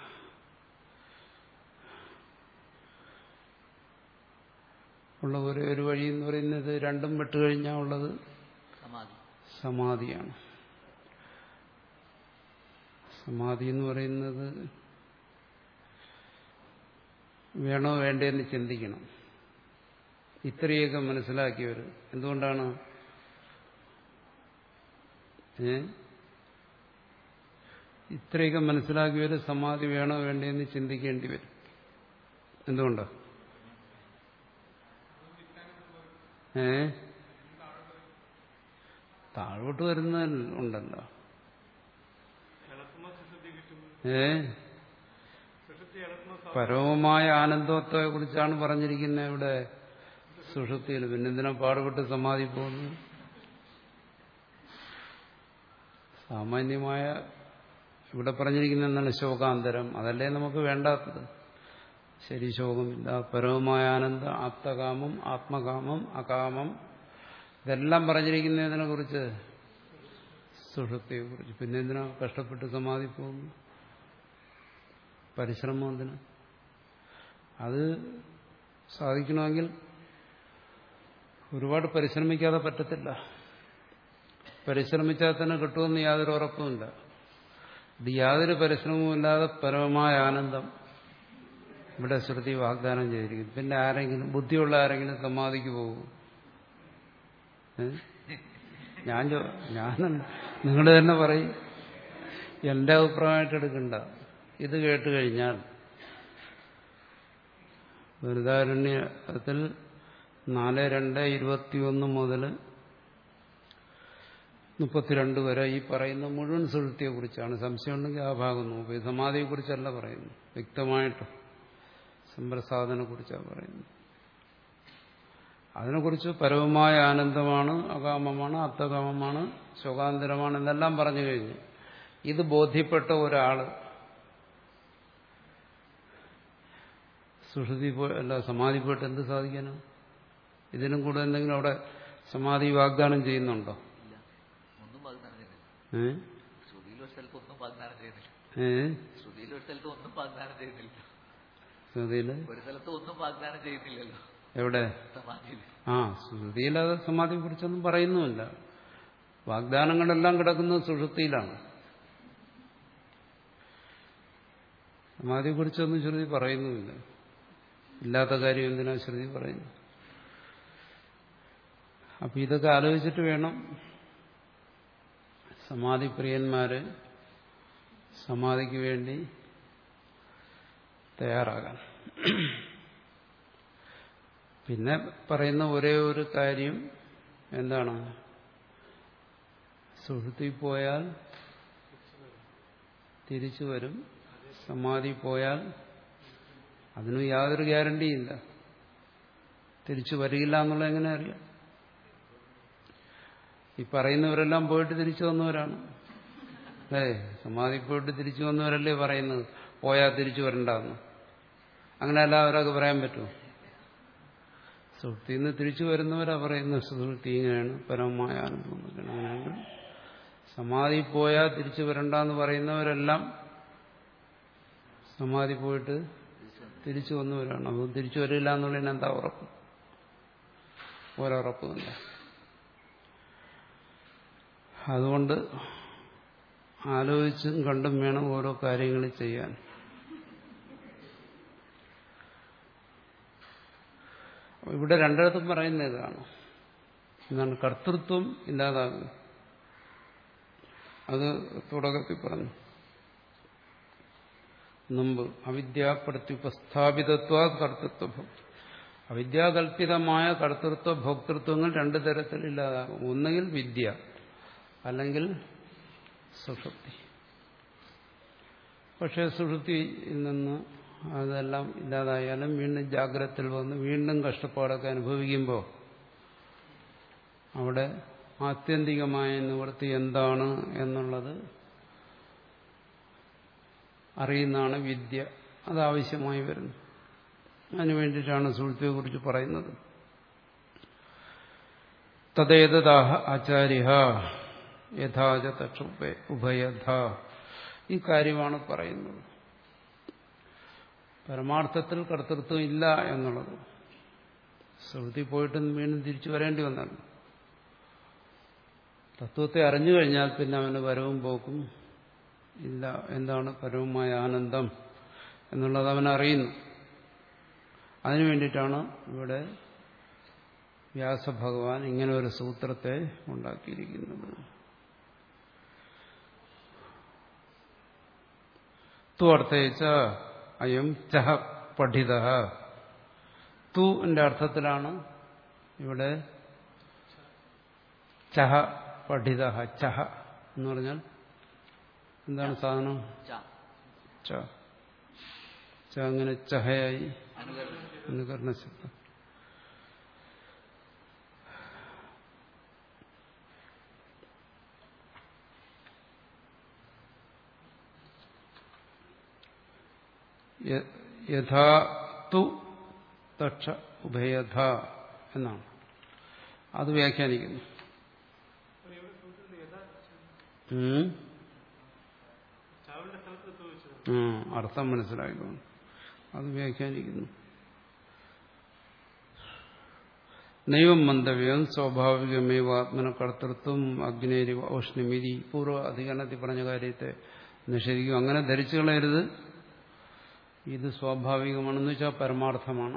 ഉള്ള ഒരേ ഒരു വഴി എന്ന് പറയുന്നത് രണ്ടും വിട്ടുകഴിഞ്ഞാൽ ഉള്ളത് സമാധിയാണ്. സമാധി എന്ന് പറയുന്നത് വേണോ വേണ്ടേന്ന് ചിന്തിക്കണം. ഇത്രയൊക്കെ മനസ്സിലാക്കിയവർ എന്തുകൊണ്ടാണ് ഏ ഇത്രയൊക്കെ മനസ്സിലാക്കിയവർ സമാധി വേണോ വേണ്ടേന്ന് ചിന്തിക്കേണ്ടി വരും. എന്തുകൊണ്ടാ? ഏ താഴോട്ട് വരുന്ന ഉണ്ടല്ലോ. ഏ പരമമായ ആനന്ദത്തെ കുറിച്ചാണ് പറഞ്ഞിരിക്കുന്നത് ഇവിടെ സുഷുപ്തിയിൽ. പിന്നെന്തിനാ പാടുപെട്ട് സമാധി പോകുന്നു? സാമാന്യമായ ഇവിടെ പറഞ്ഞിരിക്കുന്ന എന്താണ്? ശോകാന്തരം. അതല്ലേ നമുക്ക് വേണ്ടാത്തത്. ശരി, ശോകമില്ല. പരമമായ ആനന്ദം, ആപ്തകാമം, ആത്മകാമം, അകാമം, ഇതെല്ലാം പറഞ്ഞിരിക്കുന്നതിനെ കുറിച്ച്, സുഷുപ്തിയെ കുറിച്ച്. പിന്നെ എന്തിനാ കഷ്ടപ്പെട്ട് സമാധി പോകുന്നു? പരിശ്രമം എന്തിനാ? അത് സാധിക്കണമെങ്കിൽ ഒരുപാട് പരിശ്രമിക്കാതെ പറ്റത്തില്ല. പരിശ്രമിച്ചാൽ തന്നെ കിട്ടുമെന്ന് യാതൊരു ഉറപ്പുമില്ല. ഇത് യാതൊരു പരിശ്രമവുമില്ലാതെ പരമമായ ആനന്ദം ഇവിടെ ശ്രുതി വാഗ്ദാനം ചെയ്തിരിക്കുന്നു. പിന്നെ ആരെങ്കിലും ബുദ്ധിയുള്ള ആരെങ്കിലും സമാധിക്ക് പോകും? ഞാൻ ഞാൻ നിങ്ങൾ തന്നെ പറയും. എന്റെ അഭിപ്രായമായിട്ട് എടുക്കണ്ട. ഇത് കേട്ട് കഴിഞ്ഞാൽ ബൃഹദാരണ്യത്തിൽ നാല് രണ്ട് ഇരുപത്തിയൊന്ന് മുതൽ മുപ്പത്തിരണ്ട് വരെ ഈ പറയുന്ന മുഴുവൻ സുഷുപ്തിയെ കുറിച്ചാണ്. സംശയമുണ്ടെങ്കിൽ ആ ഭാഗം നോക്കുക. സമാധിയെ കുറിച്ചല്ല പറയുന്നു, വ്യക്തമായിട്ട് സമ്പ്രസാദനെ കുറിച്ചാണ് പറയുന്നത്. അതിനെക്കുറിച്ച് പരമമായ ആനന്ദമാണ്, അകാമമാണ്, അർത്ഥകാമമാണ്, ശോകാന്തരമാണ് എന്നെല്ലാം പറഞ്ഞു കഴിഞ്ഞു. ഇത് ബോധ്യപ്പെട്ട ഒരാള് സുഷുപ്തി പോ അല്ല സമാധി പോയിട്ട് എന്ത് സാധിക്കാനോ? ഇതിനും കൂടെ എന്തെങ്കിലും അവിടെ സമാധി വാഗ്ദാനം ചെയ്യുന്നുണ്ടോ? ഏഹ് എവിടെ? ആ ശ്രുതിയിൽ അത് സമാധിയെ കുറിച്ചൊന്നും പറയുന്നുമില്ല. വാഗ്ദാനങ്ങളെല്ലാം കിടക്കുന്നത് സുഷുപ്തിയിലാണ്. സമാധിയെ കുറിച്ചൊന്നും ശ്രുതി പറയുന്നുമില്ല. ഇല്ലാത്ത കാര്യം എന്തിനാ ശ്രുതി പറയുന്നു? അപ്പൊ ഇതൊക്കെ ആലോചിച്ചിട്ട് വേണം സമാധിപ്രിയന്മാര് സമാധിക്ക് വേണ്ടി തയ്യാറാകാൻ. പിന്നെ പറയുന്ന ഒരേ ഒരു കാര്യം എന്താണ്? സുഷുപ്തി പോയാൽ തിരിച്ചു വരും, സമാധി പോയാൽ അതിന് യാതൊരു ഗ്യാരണ്ടിയില്ല. തിരിച്ചു വരില്ല എന്നുള്ളത് എങ്ങനെ അറിയാം? ഈ പറയുന്നവരെല്ലാം പോയിട്ട് തിരിച്ചു വന്നവരാണ്. ഏ സമാധി പോയിട്ട് തിരിച്ചു വന്നവരല്ലേ പറയുന്നത് പോയാൽ തിരിച്ചു വരണ്ടെന്ന്. അങ്ങനെ എല്ലാവരൊക്കെ പറയാൻ പറ്റുമോ? സുഷുപ്തിയിൽ നിന്ന് തിരിച്ചു വരുന്നവരാ പറയുന്നത് സുഷുപ്തി ഇങ്ങനെയാണ്, പരമമായ ആനന്ദം എന്നൊക്കെയാണ്. അങ്ങനെയാണെങ്കിൽ സമാധി പോയാൽ തിരിച്ചു വരണ്ടെന്ന് പറയുന്നവരെല്ലാം സമാധി പോയിട്ട് തിരിച്ചു വന്നവരാണ്. അപ്പോൾ തിരിച്ചു വരില്ല എന്നുള്ളതിന് എന്താ ഉറപ്പ്? ഒരറപ്പുമില്ല. അതുകൊണ്ട് ആലോചിച്ചും കണ്ടും വേണം ഓരോ കാര്യങ്ങൾ ചെയ്യാൻ. ഇവിടെ രണ്ടിടത്തും പറയുന്ന ഇതാണ്. എന്താണ്? കർത്തൃത്വം ഇല്ലാതാകും. അത് തുടക്കത്തിൽ പറഞ്ഞു മുമ്പ്. അവിദ്യാപ്രത്യുപസ്ഥാപിതത്വ കർത്തൃത്വം. അവിദ്യാകൽപിതമായ കർത്തൃത്വ ഭോക്തൃത്വങ്ങൾ രണ്ടു തരത്തിൽ ഇല്ലാതാകും. ഒന്നുകിൽ വിദ്യ, അല്ലെങ്കിൽ സുഷുപ്തി. പക്ഷേ സുഷുപ്തിയിൽ നിന്ന് അതെല്ലാം ഇല്ലാതായാലും വീണ്ടും ജാഗ്രതയിൽ വന്ന് വീണ്ടും കഷ്ടപ്പാടൊക്കെ അനുഭവിക്കുമ്പോൾ അവിടെ ആത്യന്തികമായ നിവൃത്തി എന്താണ് എന്നുള്ളത് അറിയുന്നതാണ് വിദ്യ. അതാവശ്യമായി വരുന്നു. അതിനു വേണ്ടിയിട്ടാണ് സുഷുപ്തിയെക്കുറിച്ച് പറയുന്നത്. തദ്ദേതദാഹ ആചാര്യഃ യഥാച തക്ഷുപേ ഉഭയഥ. ഈ കാര്യമാണ് പറയുന്നത്. പരമാർത്ഥത്തിൽ കർത്തൃത്വം ഇല്ല എന്നുള്ളത്. സുഷുപ്തി പോയിട്ട് വീണ്ടും തിരിച്ചു വരേണ്ടി വന്നല്ലോ. തത്വത്തെ അറിഞ്ഞു കഴിഞ്ഞാൽ പിന്നെ അവന് വരവും പോക്കും ഇല്ല. എന്താണ് പരമമായ ആനന്ദം എന്നുള്ളത് അവൻ അറിയുന്നു. അതിനു വേണ്ടിയിട്ടാണ് ഇവിടെ വ്യാസഭഗവാൻ ഇങ്ങനെ ഒരു സൂത്രത്തെ ഉണ്ടാക്കിയിരിക്കുന്നത്. തു അർത്ഥയിച്ച അയം ചഹ പഠിത. തു എന്റെ അർത്ഥത്തിലാണ് ഇവിടെ ചഹ പഠിത. ചഹ എന്ന് പറഞ്ഞാൽ എന്താണ് സാധനം? ച. ച അങ്ങനെ ചഹയായി അനുകരണ ശബ്ദം. യഥാ തു തക്ഷ ഉഭയഥ എന്നാണ് അത് വ്യാഖ്യാനിക്കുന്നു. അർത്ഥം മനസ്സിലാക്കുന്നു. അത് വ്യാഖ്യാനിക്കുന്നു. നൈവം മന്തവ്യം സ്വാഭാവികമേവ ആത്മന കർത്തൃത്വം അഗ്നേരി ഔഷ്ണിമിതി. പൂർവ്വ അധികരണത്തിൽ പറഞ്ഞ കാര്യത്തെ നിഷേധിക്കും. അങ്ങനെ ധരിച്ചു കളയരുത്. ഇത് സ്വാഭാവികമാണെന്ന് വെച്ചാൽ പരമാർത്ഥമാണ്.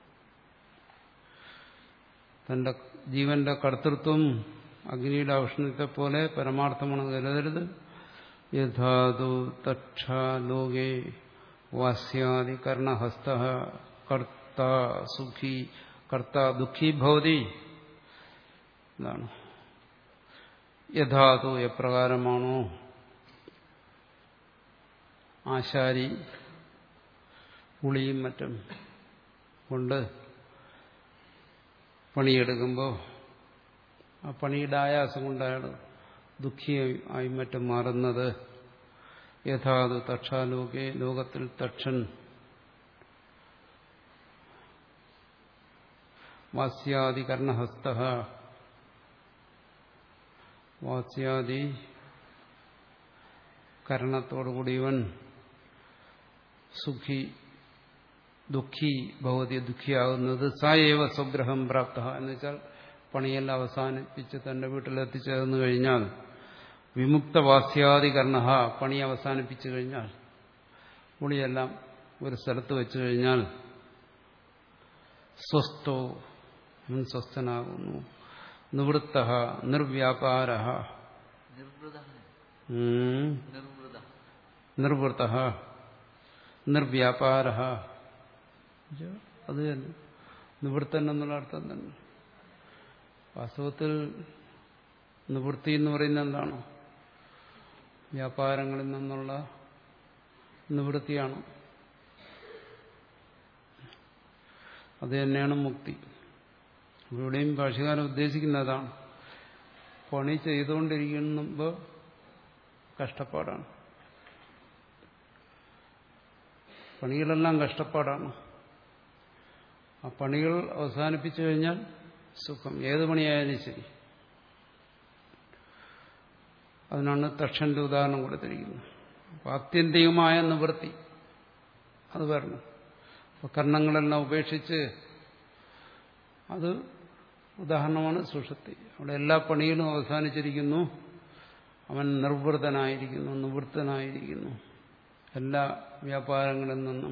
തന്റെ ജീവന്റെ കർത്തൃത്വം അഗ്നിയുടെ ഔഷ്ണത്തെ പോലെ പരമാർത്ഥമാണെന്ന് കരുതരുത്. യഥാതു തക്ഷ ലോകേ വാസ്യാദി കർണഹസ്ത കർത്ത സുഖി കർത്ത ദുഃഖി ഭവതി. എന്താണ് യഥാതു? എപ്രകാരമാണോ ആശാരി ഉളിയും മറ്റും കൊണ്ട് പണിയെടുക്കുമ്പോൾ ആ പണിയുടെ ആയാസം കൊണ്ട് അയാൾ ദുഃഖിയായി മറ്റും മാറുന്നത്. യഥാതു തക്ഷാലോകെ ലോകത്തിൽ തക്ഷൻ വാസ്യാദി കർണഹസ്ത വാസ്യാദി കരണത്തോടുകൂടിയവൻ സുഖി ദുഃഖി ഭൗതി ദുഃഖിയാകുന്നത് സായേവ സ്വഗ്രഹം പ്രാപ്ത എന്ന് വെച്ചാൽ പണിയെല്ലാം അവസാനിപ്പിച്ച് തന്റെ വീട്ടിലെത്തിച്ചേർന്നു കഴിഞ്ഞാൽ വിമുക്തവാസ്യാദികർണ പണി അവസാനിപ്പിച്ചു കഴിഞ്ഞാൽ ഉളിയെല്ലാം ഒരു സ്ഥലത്ത് വെച്ചു കഴിഞ്ഞാൽ സ്വസ്ഥോ അവൻ സ്വസ്ഥനാകുന്നു. നിവൃത്ത നിർവ്യാപാര നിർവൃത്ത നിർവ്യാപാര അത് തന്നെ നിവൃത്തൻ എന്നുള്ള അർത്ഥം തന്നെ. വാസ്തവത്തിൽ നിവൃത്തി എന്ന് പറയുന്നത് എന്താണ്? വ്യാപാരങ്ങളിൽ നിന്നുള്ള നിവൃത്തിയാണ്. അത് തന്നെയാണ് മുക്തി. ഇവിടെയും ഭാഷകാരൻ ഉദ്ദേശിക്കുന്നതാണ്. പണി ചെയ്തുകൊണ്ടിരിക്കുമ്പോൾ കഷ്ടപ്പാടാണ്. പണികളെല്ലാം കഷ്ടപ്പാടാണ്. ആ പണികൾ അവസാനിപ്പിച്ചു കഴിഞ്ഞാൽ സുഖം. ഏത് പണിയായാലും ശരി. അതിനാണ് തക്ഷന്റെ ഉദാഹരണം കൊടുത്തിരിക്കുന്നത്. അപ്പൊ ആത്യന്തികമായ നിവൃത്തി അത് വരണം. അപ്പൊ കർണങ്ങളെല്ലാം ഉപേക്ഷിച്ച് അത് ഉദാഹരണമാണ് സുഷുപ്തി. അവിടെ എല്ലാ പണികളും അവസാനിച്ചിരിക്കുന്നു. അവൻ നിർവൃതനായിരിക്കുന്നു, നിവൃത്തനായിരിക്കുന്നു എല്ലാ വ്യാപാരങ്ങളിൽ നിന്നും.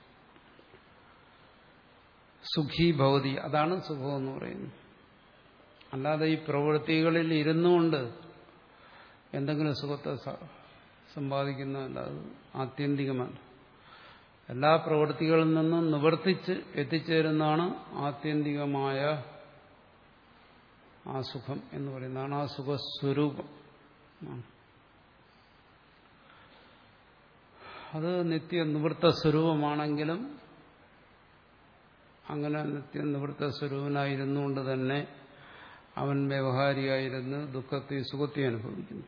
സുഖി ഭവതി, അതാണ് സുഖമെന്ന് പറയുന്നത്. അല്ലാതെ ഈ പ്രവൃത്തികളിൽ ഇരുന്നുകൊണ്ട് എന്തെങ്കിലും സുഖത്തെ സമ്പാദിക്കുന്നതല്ല. അത് ആത്യന്തികമല്ല. എല്ലാ പ്രവൃത്തികളിൽ നിന്നും നിവർത്തിച്ച് എത്തിച്ചേരുന്നതാണ് ആത്യന്തികമായ ആ സുഖം എന്ന് പറയുന്നതാണ്. ആ സുഖസ്വരൂപം അത് നിത്യ നിവൃത്ത സ്വരൂപമാണെങ്കിലും അങ്ങനെ നിത്യ നിവൃത്ത സ്വരൂപനായിരുന്നുകൊണ്ട് തന്നെ അവൻ വ്യവഹാരിയായിരുന്ന് ദുഃഖത്തെയും സുഖത്തെയും അനുഭവിക്കുന്നു.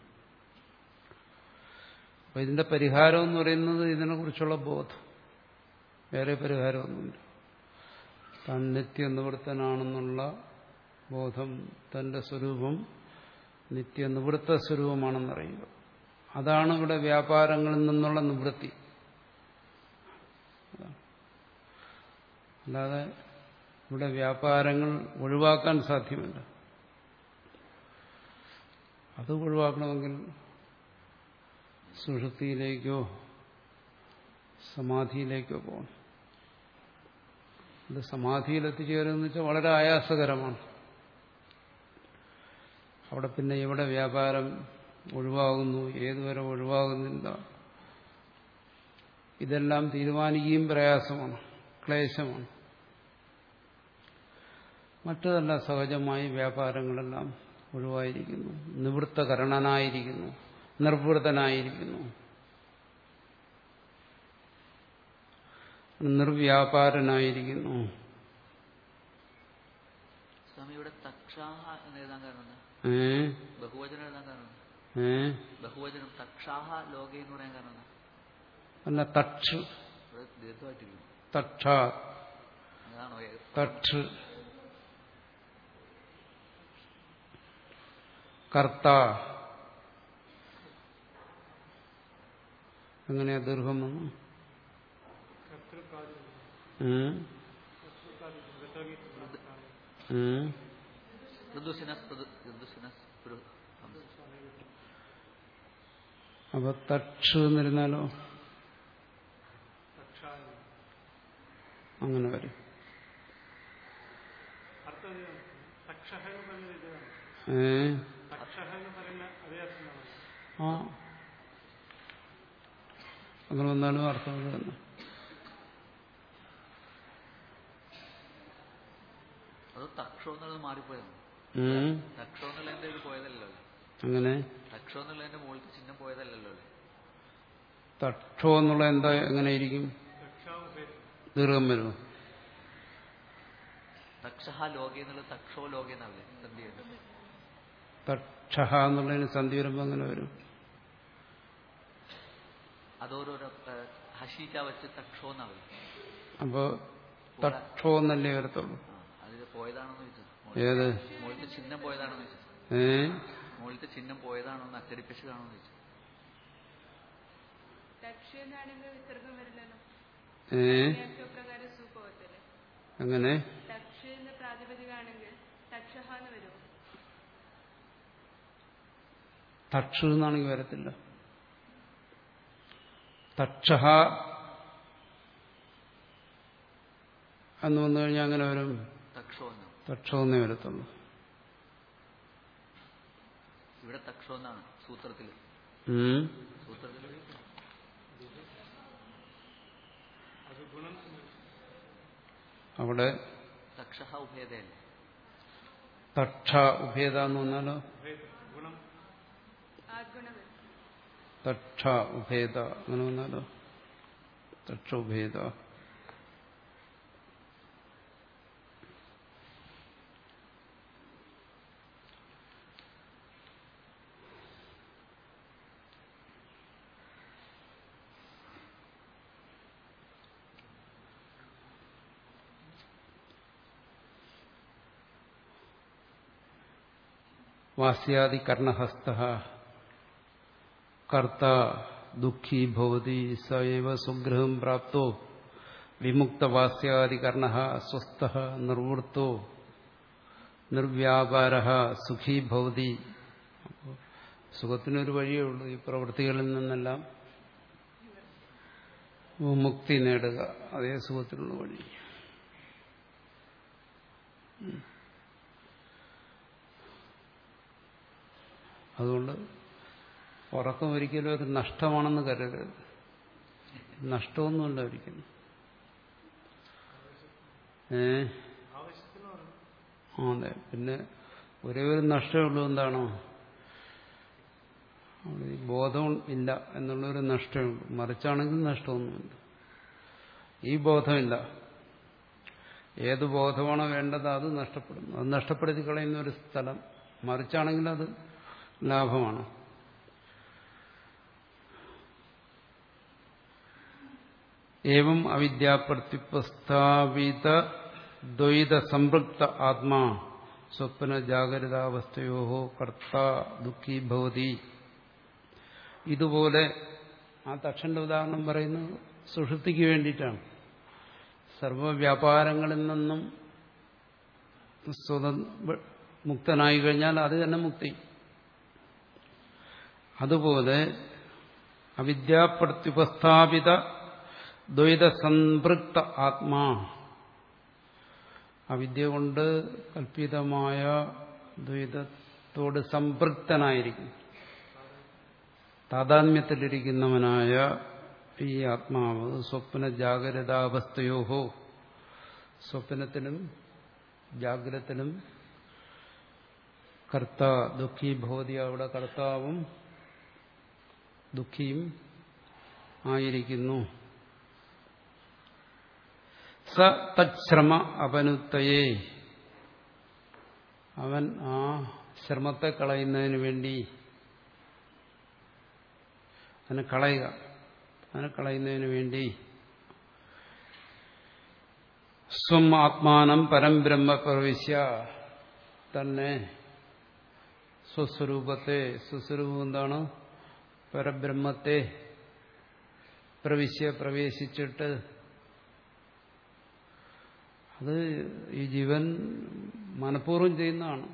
അപ്പൊ ഇതിന്റെ പരിഹാരം എന്ന് പറയുന്നത് ഇതിനെക്കുറിച്ചുള്ള ബോധം. വേറെ പരിഹാരമൊന്നുമില്ല. താൻ നിത്യനിവൃത്തനാണെന്നുള്ള ബോധം, തന്റെ സ്വരൂപം നിത്യനിവൃത്ത സ്വരൂപമാണെന്നറിയുക. അതാണ് ഇവിടെ വ്യാപാരങ്ങളിൽ നിന്നുള്ള നിവൃത്തി. അല്ലാതെ ഇവിടെ വ്യാപാരങ്ങൾ ഒഴിവാക്കാൻ സാധ്യമല്ല. അത് ഒഴിവാക്കണമെങ്കിൽ സുഷുപ്തിയിലേക്കോ സമാധിയിലേക്കോ പോകണം. ഇത് സമാധിയിലെത്തിച്ചേരുമെന്ന് വെച്ചാൽ വളരെ ആയാസകരമാണ്. അവിടെ പിന്നെ എവിടെ വ്യാപാരം ഒഴിവാകുന്നു, ഏതുവരെ ഒഴിവാകുന്നില്ല, ഇതെല്ലാം തീരുമാനിക്കുകയും പ്രയാസമാണ്, ക്ലേശമാണ്. മറ്റതല്ല, സഹജമായി വ്യാപാരങ്ങളെല്ലാം ഒഴിവായിരിക്കുന്നു, നിവൃത്തകരണനായിരിക്കുന്നു, നിർവൃതനായിരിക്കുന്നു, നിർവ്യാപാരനായിരിക്കുന്നു. സ്വാമിയുടെ തക്ഷാഹ എന്ന് എഴുതാൻ കാരണം ബഹുവചനം എഴുതാൻ കാരണം ബഹുവചനം തക്ഷാഹ ലോകെ എന്ന് പറയാൻ കാരണം അല്ല, തക്ഷ് ദീർഘമായിട്ടിരിക്കും. തക്ഷ അതാണോ തക്ഷ് കർത്ത. എങ്ങനെയാ ദീർഘം വന്നു? അപ്പൊ തക്ഷ് എന്നിരുന്നാലോ അങ്ങനെ വരും. ഏ ആ അങ്ങനെ വന്നാലും അർത്ഥം തന്നെ. അത് തക്ഷോ എന്നുള്ളത് മാറിപ്പോയതാണ്. തക്ഷോ എന്നുള്ളതിന്റെ ഇത് പോയതല്ലോ. അങ്ങനെ തക്ഷോ എന്നുള്ളതിന്റെ മുകളിൽ ചിഹ്നം പോയതല്ലോ. തക്ഷോ എന്നുള്ള എന്താ എങ്ങനെയിരിക്കും? ദീർഘം വരുമോ? തക്ഷഹ ലോകെ എന്നുള്ളത് തക്ഷോ ലോകെ എന്നാവില്ലേ സന്ധി വരുന്നത്. തക്ഷഹ എന്നുള്ളതിന് സന്ധി വരുമ്പോ അങ്ങനെ വരും. അതോരോരോ ഹഷീറ്റ വെച്ച് തക്ഷോ എന്നാവില്ല. അപ്പൊ തക്ഷോ എന്നല്ലേ വരത്തുള്ളൂ. അതിൽ പോയതാണോന്ന് ചോദിച്ചത്. ഏത് മുകളിലത്തെ ചിഹ്നം പോയതാണോന്ന് ചോദിച്ചത്. ഏ മുകളിലത്തെ ചിഹ്നം പോയതാണോന്ന് അച്ചടിപ്പിച്ചതാണോന്ന് ചോദിച്ചത്. അങ്ങനെ തക്ഷ എന്നാണെങ്കിൽ വരത്തില്ല. തക്ഷഹ എന്ന് വന്നു കഴിഞ്ഞാൽ അങ്ങനെ വരും. തക്ഷോ എന്നേ വരത്തുള്ളൂ. ഇവിടെ തക്ഷോ എന്നാണ് സൂത്രത്തിൽ. സൂത്രത്തിൽ അവിടെ തക്ഷഹ ഉഭേദയല്ലേ. തക്ഷ ഉഭേദ എന്ന് വന്നാലോ തക്ഷ ഉഭേദ അങ്ങനെ വന്നാലോ തക്ഷ ഉഭേദ. വാസ്യാദി കർണഹസ്ത കർത്ത ദുഃഖീ ഭവതി സൈവ സുഗൃഹം പ്രാപ്തോ വിമുക്തവാസ്യാദി കർണഃ സ്വസ്ഥഃ നിർവൃത്തോ നിർവ്യാപാര സുഖീ ഭവതി. സുഖത്തിനൊരു വഴിയേ ഉള്ളൂ, ഈ പ്രവൃത്തികളിൽ നിന്നെല്ലാം മുക്തി നേടുക, അതേ സുഖത്തിനുള്ള വഴി. അതുകൊണ്ട് ഉറക്കം ഒരിക്കലും അത് നഷ്ടമാണെന്ന് കരുതരുത്. നഷ്ടമൊന്നുമല്ല ഒരിക്കലും. ഏ അതെ. പിന്നെ ഒരേ ഒരു നഷ്ടമേ ഉള്ളൂ. എന്താണോ അവിടെ ബോധം ഇല്ല എന്നുള്ളൊരു നഷ്ടമേ ഉള്ളൂ. മറിച്ചാണെങ്കിൽ നഷ്ടമൊന്നുമില്ല. ഈ ബോധമില്ല. ഏത് ബോധമാണോ വേണ്ടത് അത് നഷ്ടപ്പെടുന്നു. അത് നഷ്ടപ്പെടുത്തി കളയുന്ന ഒരു സ്ഥലം. മറിച്ചാണെങ്കിൽ അത് ലാഭമാണ്. ഏവം അവിദ്യാപ്രത്യുപസ്ഥാപിത ദ്വൈത സംപൃക്ത ആത്മാ സ്വപ്ന ജാഗ്രതാവസ്ഥയോ കർത്ത ദുഃഖീ ഭവതി. ഇതുപോലെ ആ തക്ഷന്റെ ഉദാഹരണം പറയുന്നത് സുഷുപ്തിക്ക് വേണ്ടിയിട്ടാണ്. സർവവ്യാപാരങ്ങളിൽ നിന്നും സ്വതന്ത്ര മുക്തനായി കഴിഞ്ഞാൽ അത് തന്നെ മുക്തി. അതുപോലെ അവിദ്യാപ്രത്യുപസ്ഥാപിത ദ്വൈത സംപൃക്ത ആത്മാ, അവിദ്യ കൊണ്ട് കൽപ്പിതമായ ദ്വൈതത്തോട് സംപൃക്തനായിരിക്കും, താദാത്മ്യത്തിലിരിക്കുന്നവനായ ഈ ആത്മാവ് സ്വപ്ന ജാഗ്രതാവസ്ഥയോഹോ, സ്വപ്നത്തിലും ജാഗ്രതത്തിലും കർത്ത ദുഃഖി ഭവതി, അവിടെ കർത്താവും ദുഃഖിയും ആയിരിക്കുന്നു. സ തശ്രമ അപനുത്തയേ, അവൻ ആ ശ്രമത്തെ കളയുന്നതിന് വേണ്ടി, അതിനെ കളയുക, അതിനെ കളയുന്നതിന് വേണ്ടി സ്വം ആത്മാനം പരംബ്രഹ്മ പ്രവിശ്യ, തന്നെ സ്വസ്വരൂപത്തെ, സ്വസ്വരൂപം എന്താണ്, പരബ്രഹ്മത്തെ പ്രവിശ്യ പ്രവേശിച്ചിട്ട്, അത് ഈ ജീവൻ മനഃപൂർവ്വം ചെയ്യുന്നതാണ്.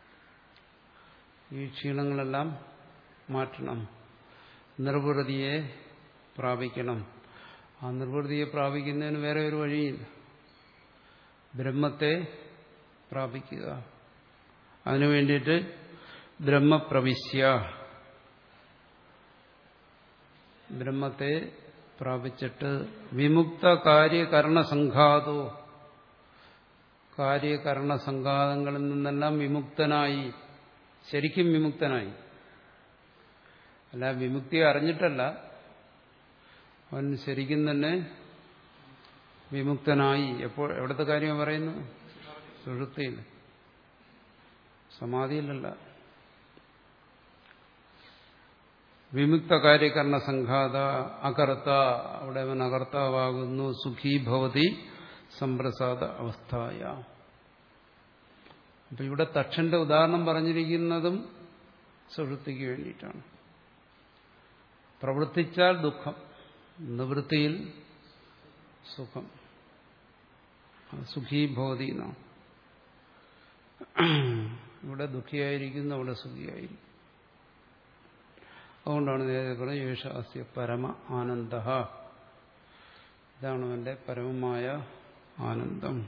ഈ ക്ഷീണങ്ങളെല്ലാം മാറ്റണം, നിർവൃതിയെ പ്രാപിക്കണം. ആ നിർവൃതിയെ പ്രാപിക്കുന്നതിന് വേറെ ഒരു വഴിയില്ല, ബ്രഹ്മത്തെ പ്രാപിക്കുക. അതിനു വേണ്ടിയിട്ട് ബ്രഹ്മപ്രവിശ്യ, ബ്രഹ്മത്തെ പ്രാപിച്ചിട്ട് വിമുക്ത കാര്യകരണസംഘാതോ, കാര്യകരണസംഘാതങ്ങളിൽ നിന്നെല്ലാം വിമുക്തനായി, ശരിക്കും വിമുക്തനായി, അല്ല വിമുക്തിയെ അറിഞ്ഞിട്ടല്ല, അവൻ ശരിക്കും തന്നെ വിമുക്തനായി. എപ്പോൾ, എവിടുത്തെ കാര്യം പറയുന്നു? സുഷുപ്തിയിൽ, സമാധിയിലല്ല. വിമുക്ത കാര്യകരണ സംഘാത അകർത്ത, അവിടെ അവൻ അകർത്താവാകുന്നു. സുഖീ ഭവതി സംപ്രസാദ അവസ്ഥായ. അപ്പൊ ഇവിടെ തക്ഷന്റെ ഉദാഹരണം പറഞ്ഞിരിക്കുന്നതും സുഷുപ്തിക്ക് വേണ്ടിയിട്ടാണ്. പ്രവർത്തിച്ചാൽ ദുഃഖം, നിവൃത്തിയിൽ സുഖം. സുഖീ ഭവതി എന്നാണ്. ഇവിടെ ദുഃഖിയായിരിക്കുന്നു, അവിടെ സുഖിയായിരിക്കും. അതുകൊണ്ടാണ് നേരത്തെ പറഞ്ഞത് യേശ അസ്യ പരമ ആനന്ദ, ഇതാണ് അവന്റെ പരമമായ ആനന്ദം.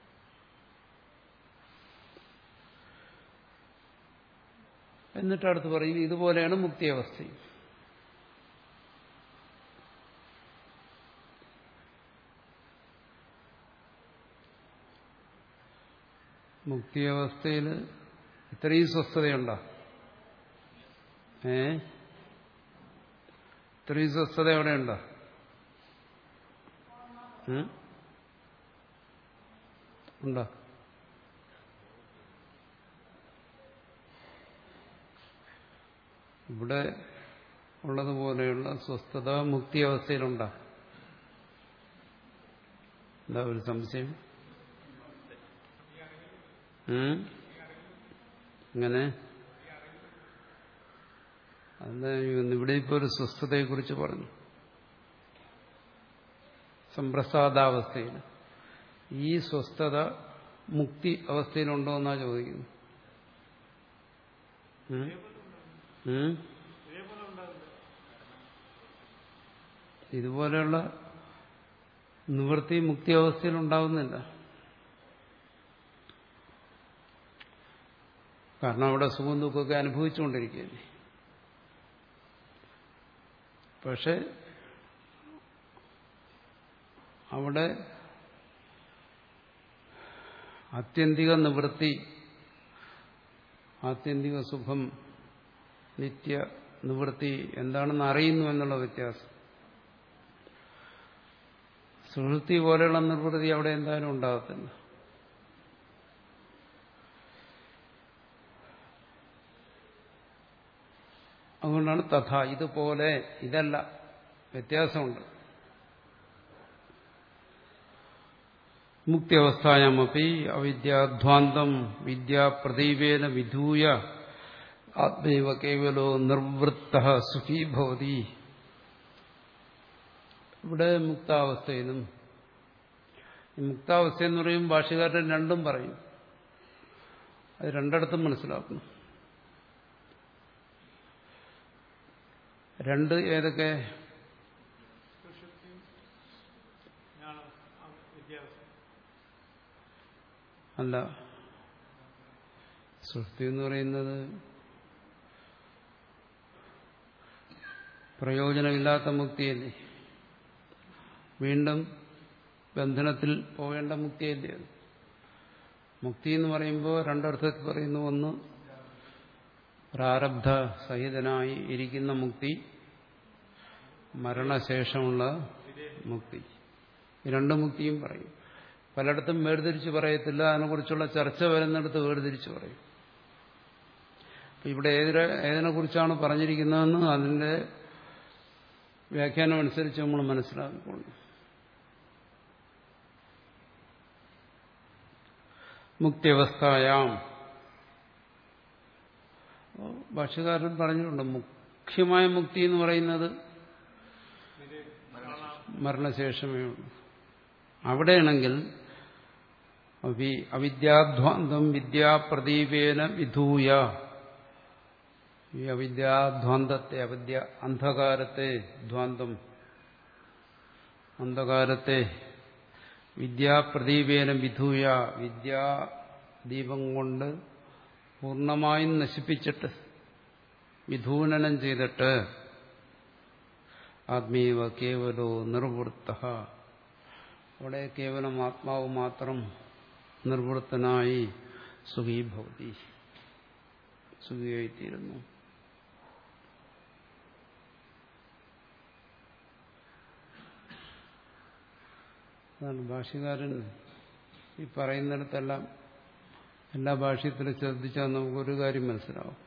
എന്നിട്ട് അടുത്ത് പറയും ഇതുപോലെയാണ് മുക്തി അവസ്ഥയും. മുക്തി അവസ്ഥയിൽ ഇത്രയും സ്വസ്ഥതയുണ്ടോ? ഏ ഇത്രയും സ്വസ്ഥത എവിടെയുണ്ടോ? ഉണ്ടോ? ഇവിടെ ഉള്ളതുപോലെയുള്ള സ്വസ്ഥത മുക്തി അവസ്ഥയിലുണ്ടോ? എന്താ ഒരു സംശയം? ഇങ്ങനെ അതെന്താ ഇവിടെ ഇപ്പൊ ഒരു സ്വസ്ഥതയെക്കുറിച്ച് പറഞ്ഞു, സംപ്രസാദാവസ്ഥയിൽ. ഈ സ്വസ്ഥത മുക്തി അവസ്ഥയിലുണ്ടോ എന്നാ ചോദിക്കുന്നു. ഇതുപോലെയുള്ള നിവൃത്തി മുക്തി അവസ്ഥയിൽ ഉണ്ടാവുന്നില്ല. കാരണം അവിടെ സുഖം ദുഃഖമൊക്കെ അനുഭവിച്ചുകൊണ്ടിരിക്കുകയല്ലേ. പക്ഷെ അവിടെ ആത്യന്തിക നിവൃത്തി, ആത്യന്തിക സുഖം, നിത്യ നിവൃത്തി എന്താണെന്ന് അറിയുന്നു എന്നുള്ള വ്യത്യാസം. സുഹൃത്തി പോലെയുള്ള നിർവൃത്തി അവിടെ എന്തായാലും ഉണ്ടാകത്തില്ല. അതുകൊണ്ടാണ് തഥ, ഇതുപോലെ, ഇതല്ല, വ്യത്യാസമുണ്ട്. മുക്തി അവസ്ഥായാമപി അവിദ്യാധ്വാന്തം വിദ്യാപ്രദീപേന വിധൂയ ആത്മൈവ കേവലോ നിർവൃത്തഃ സുഖീ ഭവതി. ഇവിടെ മുക്താവസ്ഥയിലും, മുക്താവസ്ഥ എന്ന് പറയും ഭാഷ്യകാരൻ രണ്ടും പറയും, അത് രണ്ടിടത്തും മനസ്സിലാക്കണം. രണ്ട് ഏതൊക്കെ? അല്ല, സുഷുപ്തി എന്ന് പറയുന്നത് പ്രയോജനമില്ലാത്ത മുക്തിയല്ലേ, വീണ്ടും ബന്ധനത്തിൽ പോകേണ്ട മുക്തിയല്ലേ അത്. മുക്തി എന്ന് പറയുമ്പോൾ രണ്ടർത്ഥത്തിൽ പറയുന്നു. ഒന്ന് പ്രാരബ്ധ സഹിതനായി ഇരിക്കുന്ന മുക്തി, മരണശേഷമുള്ള മുക്തി. ഈ രണ്ട് മുക്തിയും പറയും. പലയിടത്തും വേർതിരിച്ച് പറയത്തില്ല, അതിനെക്കുറിച്ചുള്ള ചർച്ച വരുന്നിടത്ത് വേർതിരിച്ച് പറയും. ഇവിടെ ഏതിനെ ഏതിനെ കുറിച്ചാണ് പറഞ്ഞിരിക്കുന്നതെന്ന് അതിന്റെ വ്യാഖ്യാനം അനുസരിച്ച് നമ്മൾ മനസ്സിലാക്കിക്കൊള്ളു. മുക്തിയവസ്ഥായാം ഭാഷ്യകാരൻ പറഞ്ഞിട്ടുണ്ട്, മുഖ്യമായ മുക്തി എന്ന് പറയുന്നത് മരണശേഷമേ ഉള്ളൂ. അവിടെയാണെങ്കിൽ അവിദ്യാധ്വാന്തം വിദ്യാപ്രദീപേന വിധൂയ, ഈ അവിദ്യാധ്വാന്തത്തെ, അവിദ്യ അന്ധകാരത്തെ, ധ്വാന്തം അന്ധകാരത്തെ വിദ്യാപ്രദീപേന വിധൂയ, വിദ്യാദീപം കൊണ്ട് പൂർണ്ണമായും നശിപ്പിച്ചിട്ട്, വിധൂനനം ചെയ്തിട്ട്, ആത്മീവ കേവലോ നിർവൃത്തഃ, അവിടെ കേവലം ആത്മാവ് മാത്രം നിർവൃത്തനായി സുഖീഭവതി, സുഖിയായിത്തീരുന്നു. അതാണ് ഭാഷ്യകാരൻ ഈ പറയുന്നിടത്തെല്ലാം എല്ലാ ഭാഷ്യത്തിലും ശ്രദ്ധിച്ചാൽ നമുക്കൊരു കാര്യം മനസ്സിലാവും.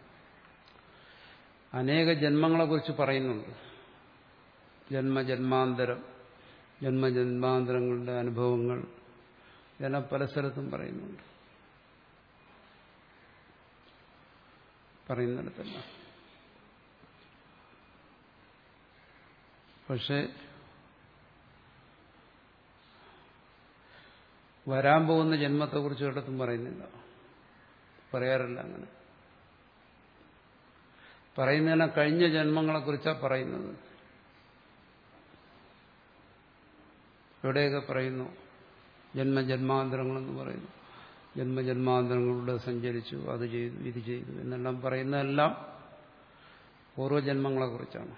അനേക ജന്മങ്ങളെക്കുറിച്ച് പറയുന്നുണ്ട്. ജന്മജന്മാന്തരം, ജന്മജന്മാന്തരങ്ങളുടെ അനുഭവങ്ങൾ ഇതെല്ലാം പല സ്ഥലത്തും പറയുന്നുണ്ട്. പറയുന്നിടത്തല്ല. പക്ഷെ വരാൻ പോകുന്ന ജന്മത്തെക്കുറിച്ച് ഒരിടത്തും പറയുന്നില്ല, പറയാറില്ല. അങ്ങനെ പറയുന്നതിനെ കഴിഞ്ഞ ജന്മങ്ങളെക്കുറിച്ചാണ് പറയുന്നത്. എവിടെയൊക്കെ പറയുന്നു? ജന്മജന്മാന്തരങ്ങളെന്ന് പറയുന്നു. ജന്മജന്മാന്തരങ്ങളിലൂടെ സഞ്ചരിച്ചു, അത് ചെയ്തു, ഇത് ചെയ്തു എന്നെല്ലാം പറയുന്നതെല്ലാം പൂർവ്വജന്മങ്ങളെക്കുറിച്ചാണ്.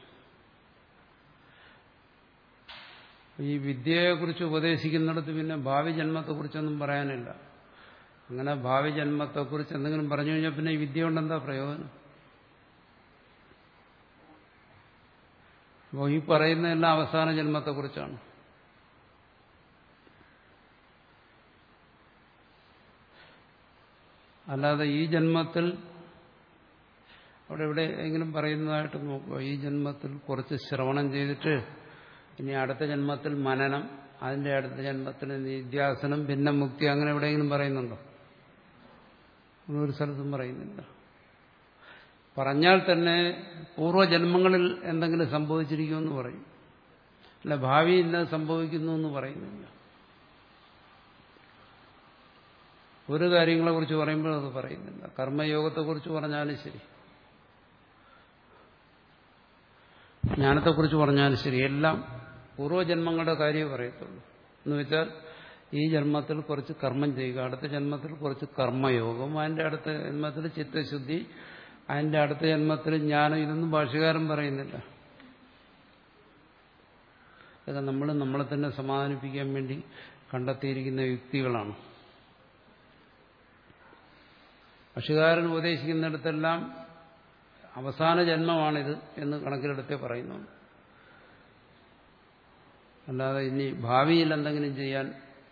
ഈ വിദ്യയെക്കുറിച്ച് ഉപദേശിക്കുന്നിടത്ത് പിന്നെ ഭാവി ജന്മത്തെക്കുറിച്ചൊന്നും പറയാനില്ല. അങ്ങനെ ഭാവി ജന്മത്തെക്കുറിച്ച് എന്തെങ്കിലും പറഞ്ഞു കഴിഞ്ഞാൽ പിന്നെ ഈ വിദ്യ കൊണ്ട് എന്താ പ്രയോജനം? അപ്പോൾ ഈ പറയുന്നതെല്ലാം അവസാന ജന്മത്തെക്കുറിച്ചാണ്. അല്ലാതെ ഈ ജന്മത്തിൽ അവിടെ ഇവിടെ എങ്കിലും പറയുന്നതായിട്ട് നോക്കുക. ഈ ജന്മത്തിൽ കുറച്ച് ശ്രവണം ചെയ്തിട്ട് ഇനി അടുത്ത ജന്മത്തിൽ മനനം, അതിന്റെ അടുത്ത ജന്മത്തിൽ നിധ്യാസനം, പിന്നെ മുക്തി, അങ്ങനെ എവിടെയെങ്കിലും പറയുന്നുണ്ടോ? ഒരു സ്ഥലത്തും പറയുന്നില്ല. പറഞ്ഞാൽ തന്നെ പൂർവ്വജന്മങ്ങളിൽ എന്തെങ്കിലും സംഭവിച്ചിരിക്കുമെന്ന് പറയും, അല്ല ഭാവി ഇന്നത് സംഭവിക്കുന്നു എന്ന് പറയുന്നില്ല. ഒരു കാര്യങ്ങളെക്കുറിച്ച് പറയുമ്പോഴും അത് പറയുന്നില്ല. കർമ്മയോഗത്തെക്കുറിച്ച് പറഞ്ഞാലും ശരി, ജ്ഞാനത്തെക്കുറിച്ച് പറഞ്ഞാലും ശരി, എല്ലാം പൂർവ്വജന്മങ്ങളുടെ കാര്യമേ പറയത്തുള്ളൂ. എന്ന് വെച്ചാൽ ഈ ജന്മത്തിൽ കുറച്ച് കർമ്മം ചെയ്യുക, അടുത്ത ജന്മത്തിൽ കുറച്ച് കർമ്മയോഗം, അതിൻ്റെ അടുത്ത ജന്മത്തിൽ ചിത്തശുദ്ധി, അതിൻ്റെ അടുത്ത ജന്മത്തിൽ ജ്ഞാനം, ഇതൊന്നും ഭാഷ്യകാരൻ പറയുന്നില്ല. ഇതൊക്കെ നമ്മൾ നമ്മളെ തന്നെ സമാധാനിപ്പിക്കാൻ വേണ്ടി കണ്ടെത്തിയിരിക്കുന്ന യുക്തികളാണ്. ഭാഷ്യകാരൻ ഉപദേശിക്കുന്നിടത്തെല്ലാം അവസാന ജന്മമാണിത് എന്ന് കണക്കിലെടുത്തേ പറയുന്നുള്ളൂ. അല്ലാതെ ഇനി ഭാവിയിൽ എന്തെങ്കിലും ചെയ്യാൻ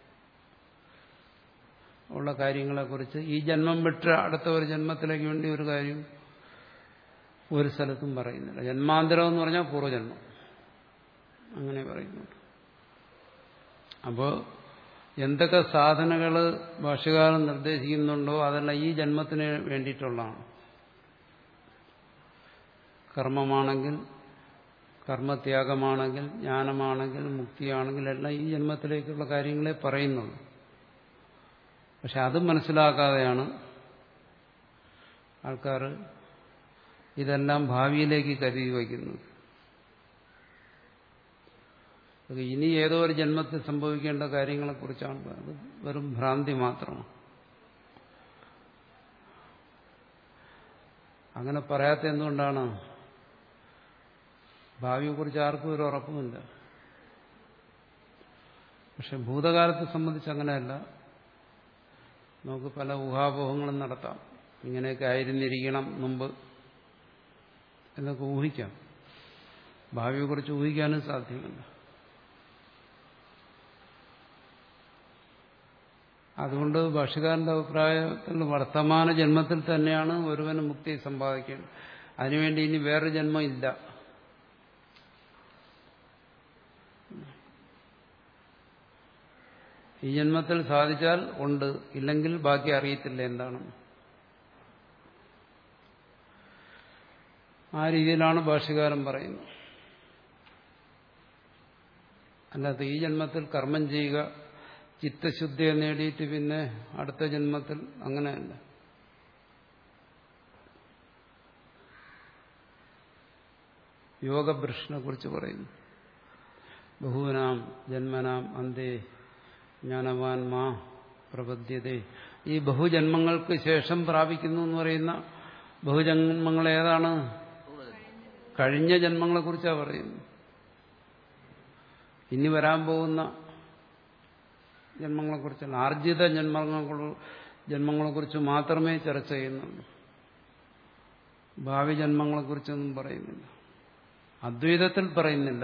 ഉള്ള കാര്യങ്ങളെക്കുറിച്ച് ഈ ജന്മം വിട്ട് അടുത്ത ഒരു ജന്മത്തിലേക്ക് വേണ്ടി ഒരു കാര്യം ഒരു സ്ഥലത്തും പറയുന്നില്ല. ജന്മാന്തരം എന്ന് പറഞ്ഞാൽ പൂർവ്വജന്മം, അങ്ങനെ പറയുന്നുണ്ട്. അപ്പോൾ എന്തൊക്കെ സാധനകൾ ഭാഷ്യകാരൻ നിർദ്ദേശിക്കുന്നുണ്ടോ അതെല്ലാം ഈ ജന്മത്തിന് വേണ്ടിയിട്ടുള്ളതാണ്. കർമ്മമാണെങ്കിൽ, കർമ്മത്യാഗമാണെങ്കിൽ, ജ്ഞാനമാണെങ്കിൽ, മുക്തിയാണെങ്കിൽ എല്ലാം ഈ ജന്മത്തിലേക്കുള്ള കാര്യങ്ങളെ പറയുന്നുള്ളൂ. പക്ഷെ അത് മനസ്സിലാക്കാതെയാണ് ആൾക്കാർ ഇതെല്ലാം ഭാവിയിലേക്ക് കരുതി വയ്ക്കുന്നത്. ഇനി ഏതോ ഒരു ജന്മത്തിൽ സംഭവിക്കേണ്ട കാര്യങ്ങളെക്കുറിച്ചാണ്. അത് വെറും ഭ്രാന്തി മാത്രമാണ്. അങ്ങനെ പറയാത്ത എന്തുകൊണ്ടാണ്? ഭാവിയെക്കുറിച്ച് ആർക്കും ഒരു ഉറപ്പുമില്ല. പക്ഷെ ഭൂതകാലത്തെ സംബന്ധിച്ച് അങ്ങനെയല്ല. നമുക്ക് പല ഊഹാപോഹങ്ങളും നടത്താം. ഇങ്ങനെയൊക്കെ ആയിരുന്നിരിക്കണം മുമ്പ് എന്നൊക്കെ ഊഹിക്കാം. ഭാവിയെക്കുറിച്ച് ഊഹിക്കാനും സാധ്യമല്ല. അതുകൊണ്ട് ഭാഷ്യകാരന്റെ അഭിപ്രായത്തിൽ വർത്തമാന ജന്മത്തിൽ തന്നെയാണ് ഒരുവന് മുക്തി സമ്പാദിക്കേണ്ടത്. അതിനുവേണ്ടി ഇനി വേറൊരു ജന്മം ഇല്ല. ഈ ജന്മത്തിൽ സാധിച്ചാൽ ഉണ്ട്, ഇല്ലെങ്കിൽ ബാക്കി അറിയത്തില്ല എന്താണ്. ആ രീതിയിലാണ് ഭാഷ്യകാരൻ പറയുന്നത്. അല്ലാതെ ഈ ജന്മത്തിൽ കർമ്മം ചെയ്യുക, ചിത്തശുദ്ധിയെ നേടിയിട്ട് പിന്നെ അടുത്ത ജന്മത്തിൽ അങ്ങനെയല്ല. യോഗഭ്രഷ്ടനെ കുറിച്ച് പറയുന്നു. ബഹൂനാം ജന്മനാം അന്തേ ജ്ഞാനവാൻ മാ പ്രപദ്യതേ. ഈ ബഹുജന്മങ്ങൾക്ക് ശേഷം പ്രാപിക്കുന്നു എന്ന് പറയുന്ന ബഹുജന്മങ്ങൾ ഏതാണ്? കഴിഞ്ഞ ജന്മങ്ങളെ കുറിച്ചാണ് പറയുന്നത്. ഇനി വരാൻ പോകുന്ന ജന്മങ്ങളെക്കുറിച്ചല്ല, ആർജിത ജന്മങ്ങൾ ജന്മങ്ങളെക്കുറിച്ച് മാത്രമേ ചർച്ച ചെയ്യുന്നുള്ളൂ. ഭാവി ജന്മങ്ങളെക്കുറിച്ചൊന്നും പറയുന്നില്ല. അദ്വൈതത്തിൽ പറയുന്നില്ല.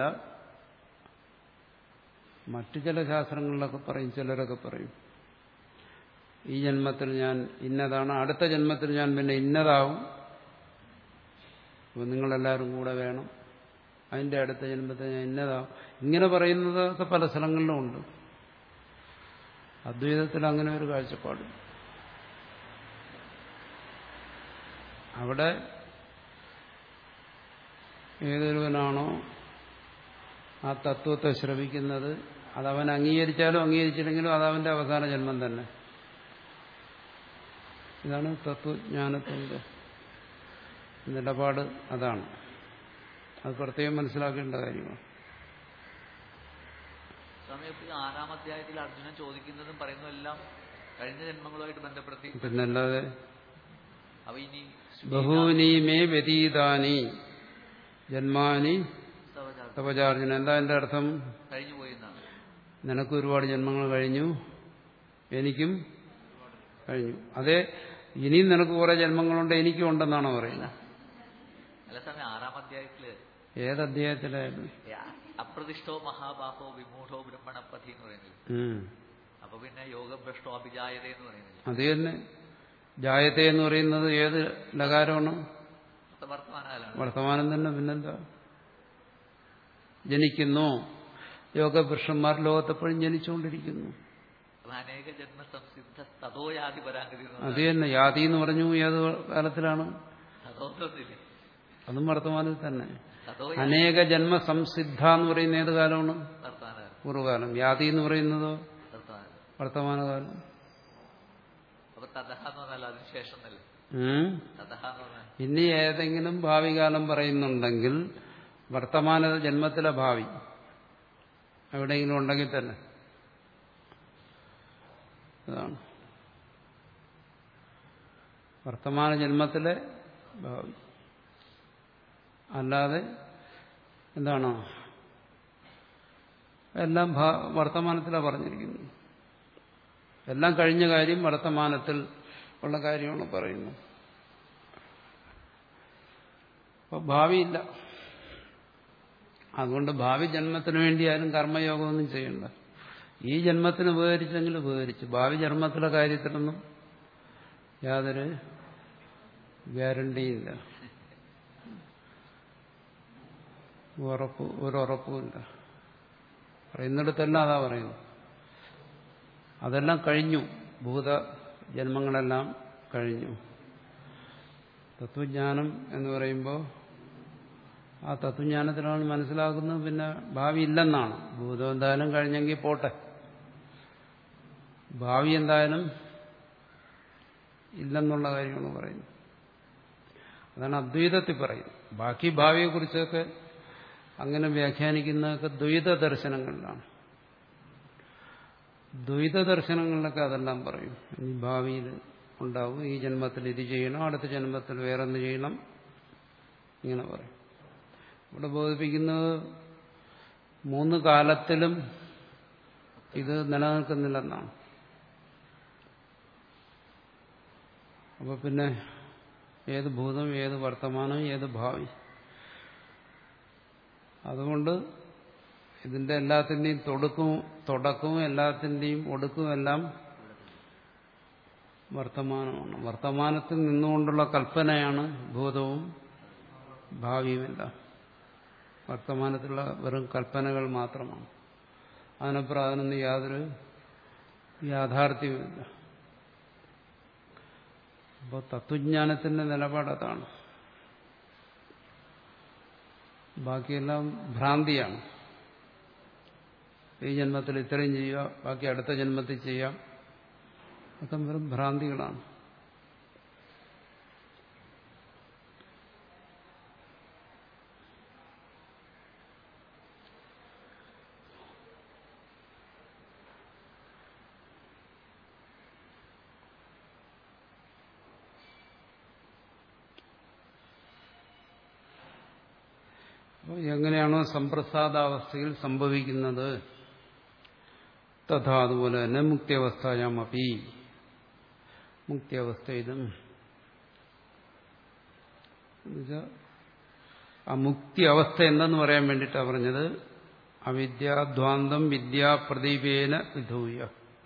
മറ്റു ചില ശാസ്ത്രങ്ങളിലൊക്കെ പറയും. ചിലരൊക്കെ പറയും ഈ ജന്മത്തിൽ ഞാൻ ഇന്നതാണ്, അടുത്ത ജന്മത്തിൽ ഞാൻ പിന്നെ ഇന്നതാവും, അപ്പോൾ നിങ്ങളെല്ലാവരും കൂടെ വേണം, അതിൻ്റെ അടുത്ത ജന്മത്തിൽ ഞാൻ ഇന്നതാവും. ഇങ്ങനെ പറയുന്നതൊക്കെ പല സ്ഥലങ്ങളിലും ഉണ്ട്. അദ്വൈതത്തിൽ അങ്ങനെ ഒരു കാഴ്ചപ്പാട്. അവിടെ ഏതൊരുവനാണോ ആ തത്വത്തെ ശ്രവിക്കുന്നത്, അതവൻ അംഗീകരിച്ചാലും അംഗീകരിച്ചില്ലെങ്കിലും അതവന്റെ അവസാന ജന്മം തന്നെ. ഇതാണ് തത്വജ്ഞാനത്തിന്റെ നിലപാട്. അതാണ് അത് പ്രത്യേകം മനസ്സിലാക്കേണ്ട കാര്യമാണ്. ആറാം അധ്യായത്തിൽ അർജുനൻ ചോദിക്കുന്നതും പറയുന്നതും എല്ലാം കഴിഞ്ഞ ജന്മങ്ങളുമായിട്ട് ബന്ധപ്പെടുത്തി. പിന്നല്ലാതെ അവ ഇനി ബഹൂനി മേ വ്യതീതാനി ജന്മാനി തപചാർജുന. എന്താ എന്റെ അർത്ഥം? കഴിഞ്ഞു പോയി എന്നാണ്. നിനക്ക് ഒരുപാട് ജന്മങ്ങൾ കഴിഞ്ഞു, എനിക്കും കഴിഞ്ഞു. അതെ, ഇനിയും നിനക്ക് കുറെ ജന്മങ്ങളുണ്ട്, എനിക്കും ഉണ്ടെന്നാണോ പറയുന്നത്? അല്ല സമയം ആറാം അധ്യായത്തില് ഏത് അധ്യായത്തിലായിരുന്നു? അപ്രതിഷ്ഠോ മഹാബാഹോ വിമൂഢോ ബ്രഹ്മണപതി എന്ന് പറയുന്നത്. അപ്പൊ പിന്നെ യോഗഭ്രഷ്ടോ അഭിജായത എന്ന് പറയുന്നത് അത് തന്നെ. ജായത്തെ എന്ന് പറയുന്നത് ഏത് ലകാരമാണ്? വർത്തമാനം. വർത്തമാനം തന്നെ. പിന്നെന്താ? ജനിക്കുന്നു. യോഗപുരുഷന്മാർ ലോകത്തെപ്പോഴും ജനിച്ചുകൊണ്ടിരിക്കുന്നു. അനേക ജന്മ സംസിദ്ധ തതോ യാതി പരാഗതി. അത് തന്നെ. യാതി എന്ന് പറഞ്ഞു ഏത് കാലത്തിലാണ്? അതും വർത്തമാനത്തിൽ തന്നെ. അനേക ജന്മ സംസിദ്ധ എന്ന് പറയുന്ന ഏത് കാലമാണ്? പൂർവ്വകാലം. യാതി എന്ന് പറയുന്നതോ വർത്തമാനകാലം. ഇനി ഏതെങ്കിലും ഭാവി കാലം പറയുന്നുണ്ടെങ്കിൽ വർത്തമാന ജന്മത്തിലെ ഭാവി എവിടെയെങ്കിലും ഉണ്ടെങ്കിൽ തന്നെ അതാണ് വർത്തമാന ജന്മത്തിലെ ഭാവി. അല്ലാതെ എന്താണ്? എല്ലാം വർത്തമാനത്തിലാണ് പറഞ്ഞിരിക്കുന്നത്. എല്ലാം കഴിഞ്ഞ കാര്യം വർത്തമാനത്തിൽ ഉള്ള കാര്യമാണ് പറയുന്നത്. അപ്പൊ ഭാവിയില്ല. അതുകൊണ്ട് ഭാവി ജന്മത്തിന് വേണ്ടി ആരും കർമ്മയോഗമൊന്നും ചെയ്യണ്ട. ഈ ജന്മത്തിന് ഉപകരിച്ചെങ്കിൽ ഉപകരിച്ചു. ഭാവി ജന്മത്തിലെ കാര്യത്തിലൊന്നും യാതൊരു ഗ്യാരണ്ടിയില്ല, ഉറപ്പ് ഒരു ഉറപ്പുമില്ല. പറയുന്നിടത്തെല്ലാം അതാ പറയുന്നു. അതെല്ലാം കഴിഞ്ഞു. ഭൂത ജന്മങ്ങളെല്ലാം കഴിഞ്ഞു. തത്വജ്ഞാനം എന്ന് പറയുമ്പോൾ ആ തത്വജ്ഞാനത്തിലാണ് മനസ്സിലാക്കുന്നത് പിന്നെ ഭാവി ഇല്ലെന്നാണ്. ഭൂതം എന്തായാലും കഴിഞ്ഞെങ്കിൽ പോട്ടെ, ഭാവി എന്തായാലും ഇല്ലെന്നുള്ള കാര്യമാണ് പറയുന്നത്. അതാണ് അദ്വൈതത്തിൽ പറയുന്നത്. ബാക്കി ഭാവിയെക്കുറിച്ചൊക്കെ അങ്ങനെ വ്യാഖ്യാനിക്കുന്നതൊക്കെ ദ്വൈത ദർശനങ്ങളിലാണ്. ദ്വൈത ദർശനങ്ങളിലൊക്കെ അതെല്ലാം പറയും. ഇനി ഭാവിയിൽ ഉണ്ടാവും, ഈ ജന്മത്തിൽ ഇത് ചെയ്യണം, അടുത്ത ജന്മത്തിൽ വേറൊന്ന് ചെയ്യണം, ഇങ്ങനെ പറയും. ഇവിടെ ബോധിപ്പിക്കുന്നത് മൂന്ന് കാലത്തിലും ഇത് നിലനിൽക്കുന്നില്ലെന്നാണ്. അപ്പൊ പിന്നെ ഏത് ഭൂതം, ഏത് വർത്തമാനം, ഏത് ഭാവി? അതുകൊണ്ട് ഇതിന്റെ എല്ലാത്തിന്റെയും തുടക്കവും തുടക്കവും എല്ലാത്തിന്റെയും ഒടുക്കവും എല്ലാം വർത്തമാനമാണ്. വർത്തമാനത്തിൽ നിന്നുകൊണ്ടുള്ള കൽപ്പനയാണ് ഭൂതവും ഭാവിയുമെല്ലാം. വർത്തമാനത്തിലുള്ള വെറും കൽപ്പനകൾ മാത്രമാണ്. അതിനപ്പുറം അതിനൊന്നും യാതൊരു യാഥാർത്ഥ്യവുമില്ല. അപ്പോൾ തത്വജ്ഞാനത്തിന്റെ നിലപാടതാണ്. ബാക്കിയെല്ലാം ഭ്രാന്തിയാണ്. ഈ ജന്മത്തിൽ ഇത്രയും ചെയ്യുക, ബാക്കി അടുത്ത ജന്മത്തിൽ ചെയ്യാം, അതൊക്കെ വെറും ഭ്രാന്തികളാണ്. അപ്പോൾ എങ്ങനെയാണോ സംപ്രസാദാവസ്ഥയിൽ സംഭവിക്കുന്നത് തഥാ അതുപോലെ തന്നെ മുക്തിയവസ്ഥയാം അപ്പി, മുക്തിയവസ്ഥയിലും ആ മുക്തി അവസ്ഥ എന്തെന്ന് പറയാൻ വേണ്ടിയിട്ടാണ് പറഞ്ഞത്. അവിദ്യാധ്വാന്തം വിദ്യാപ്രദീപേന വിധൂയ.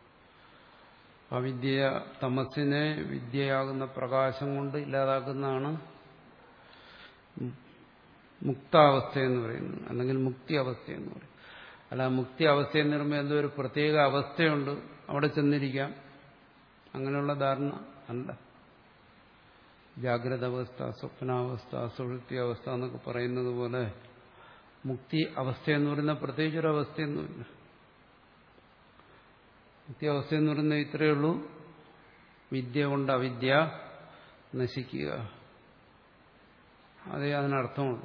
അവിദ്യ തമസ്സിനെ വിദ്യയാകുന്ന പ്രകാശം കൊണ്ട് ഇല്ലാതാക്കുന്നതാണ് മുക്താവസ്ഥ എന്ന് പറയുന്നത്, അല്ലെങ്കിൽ മുക്തി അവസ്ഥ എന്ന് പറയും. അല്ല, മുക്തി അവസ്ഥ എന്ന് പറയുമ്പോൾ എന്തോ ഒരു പ്രത്യേക അവസ്ഥയുണ്ട്, അവിടെ ചെന്നിരിക്കാം, അങ്ങനെയുള്ള ധാരണ അല്ല. ജാഗ്രത അവസ്ഥ, സ്വപ്നാവസ്ഥ, സുഷുപ്തി അവസ്ഥ എന്നൊക്കെ പറയുന്നത് പോലെ മുക്തി അവസ്ഥ എന്ന് പറയുന്ന പ്രത്യേകിച്ചൊരു അവസ്ഥയൊന്നുമില്ല. മുക്തി അവസ്ഥ എന്ന് പറയുന്നത് ഇത്രയേ ഉള്ളൂ, വിദ്യ കൊണ്ട് അവിദ്യ നശിക്കുക, അതേ അതിനർത്ഥമുള്ളൂ.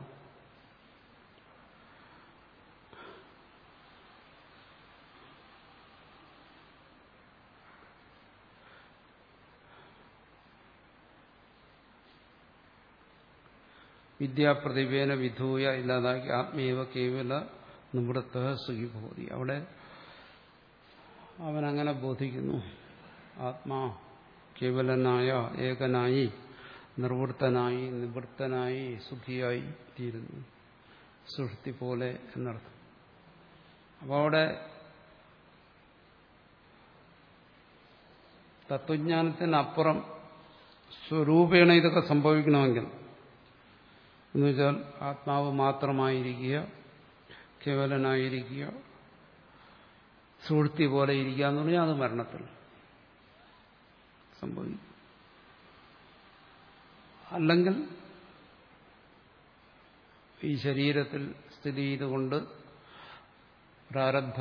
വിദ്യാപ്രതിഭേന വിധൂയ ഇല്ലാതാക്കി ആത്മീയവ കേവല നിവൃത്ത സുഖിഭൂതി. അവിടെ അവനങ്ങനെ ബോധിക്കുന്നു, ആത്മാ കേവലനായ ഏകനായി നിർവൃത്തനായി നിവൃത്തനായി സുഖിയായി തീരുന്നു, സുഷുപ്തി പോലെ എന്നർത്ഥം. അപ്പോൾ അവിടെ തത്വജ്ഞാനത്തിനപ്പുറം സ്വരൂപേണ ഇതൊക്കെ സംഭവിക്കണമെങ്കിൽ എന്നുവെച്ചാൽ ആത്മാവ് മാത്രമായിരിക്കുക, കേവലനായിരിക്കുക, സുഷുപ്തി പോലെ ഇരിക്കുക എന്ന് പറഞ്ഞാൽ അത് മരണത്തിൽ സംഭവിക്കും. അല്ലെങ്കിൽ ഈ ശരീരത്തിൽ സ്ഥിതി ചെയ്തുകൊണ്ട് പ്രാരബ്ധ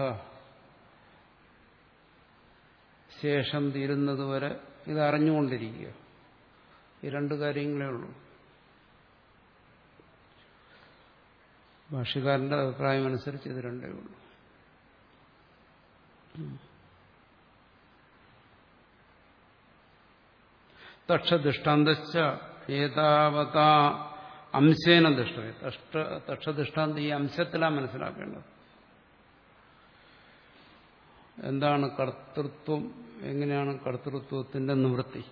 ശേഷം തീരുന്നതുവരെ ഇത് അറിഞ്ഞുകൊണ്ടിരിക്കുക. ഈ രണ്ട് കാര്യങ്ങളേ ഉള്ളൂ. ഭാഷ്യക്കാരന്റെ അഭിപ്രായം അനുസരിച്ച് ഇത് രണ്ടേ ഉള്ളൂ. തക്ഷദൃഷ്ടാന്തശ്ച ഏതാവതാ അംശേന ദൃഷ്ട. തക്ഷദൃഷ്ടാന്തം ഈ അംശത്തിലാണ് മനസ്സിലാക്കേണ്ടത്. എന്താണ് കർത്തൃത്വം, എങ്ങനെയാണ് കർത്തൃത്വത്തിന്റെ നിവൃത്തി?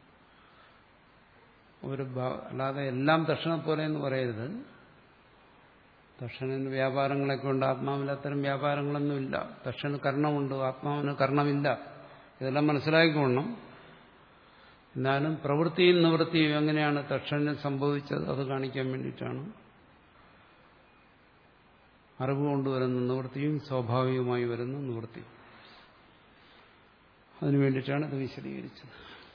ഒരു അല്ലാതെ എല്ലാം തക്ഷണെ പോലെ എന്ന് പറയരുത്. തക്ഷണന് വ്യാപാരങ്ങളൊക്കെ ഉണ്ട്, ആത്മാവിൽ അത്തരം വ്യാപാരങ്ങളൊന്നുമില്ല. തക്ഷന് കർണമുണ്ട്, ആത്മാവിന് കർണമില്ല. ഇതെല്ലാം മനസ്സിലാക്കിക്കൊള്ളണം. എന്നാലും പ്രവൃത്തിയും നിവൃത്തിയും എങ്ങനെയാണ് തക്ഷന് സംഭവിച്ചത് അത് കാണിക്കാൻ വേണ്ടിയിട്ടാണ് അറിവ് കൊണ്ടുവരുന്ന നിവൃത്തിയും സ്വാഭാവികമായി വരുന്ന നിവൃത്തി. അതിനു വേണ്ടിയിട്ടാണ് ഇത് വിശദീകരിച്ചത്.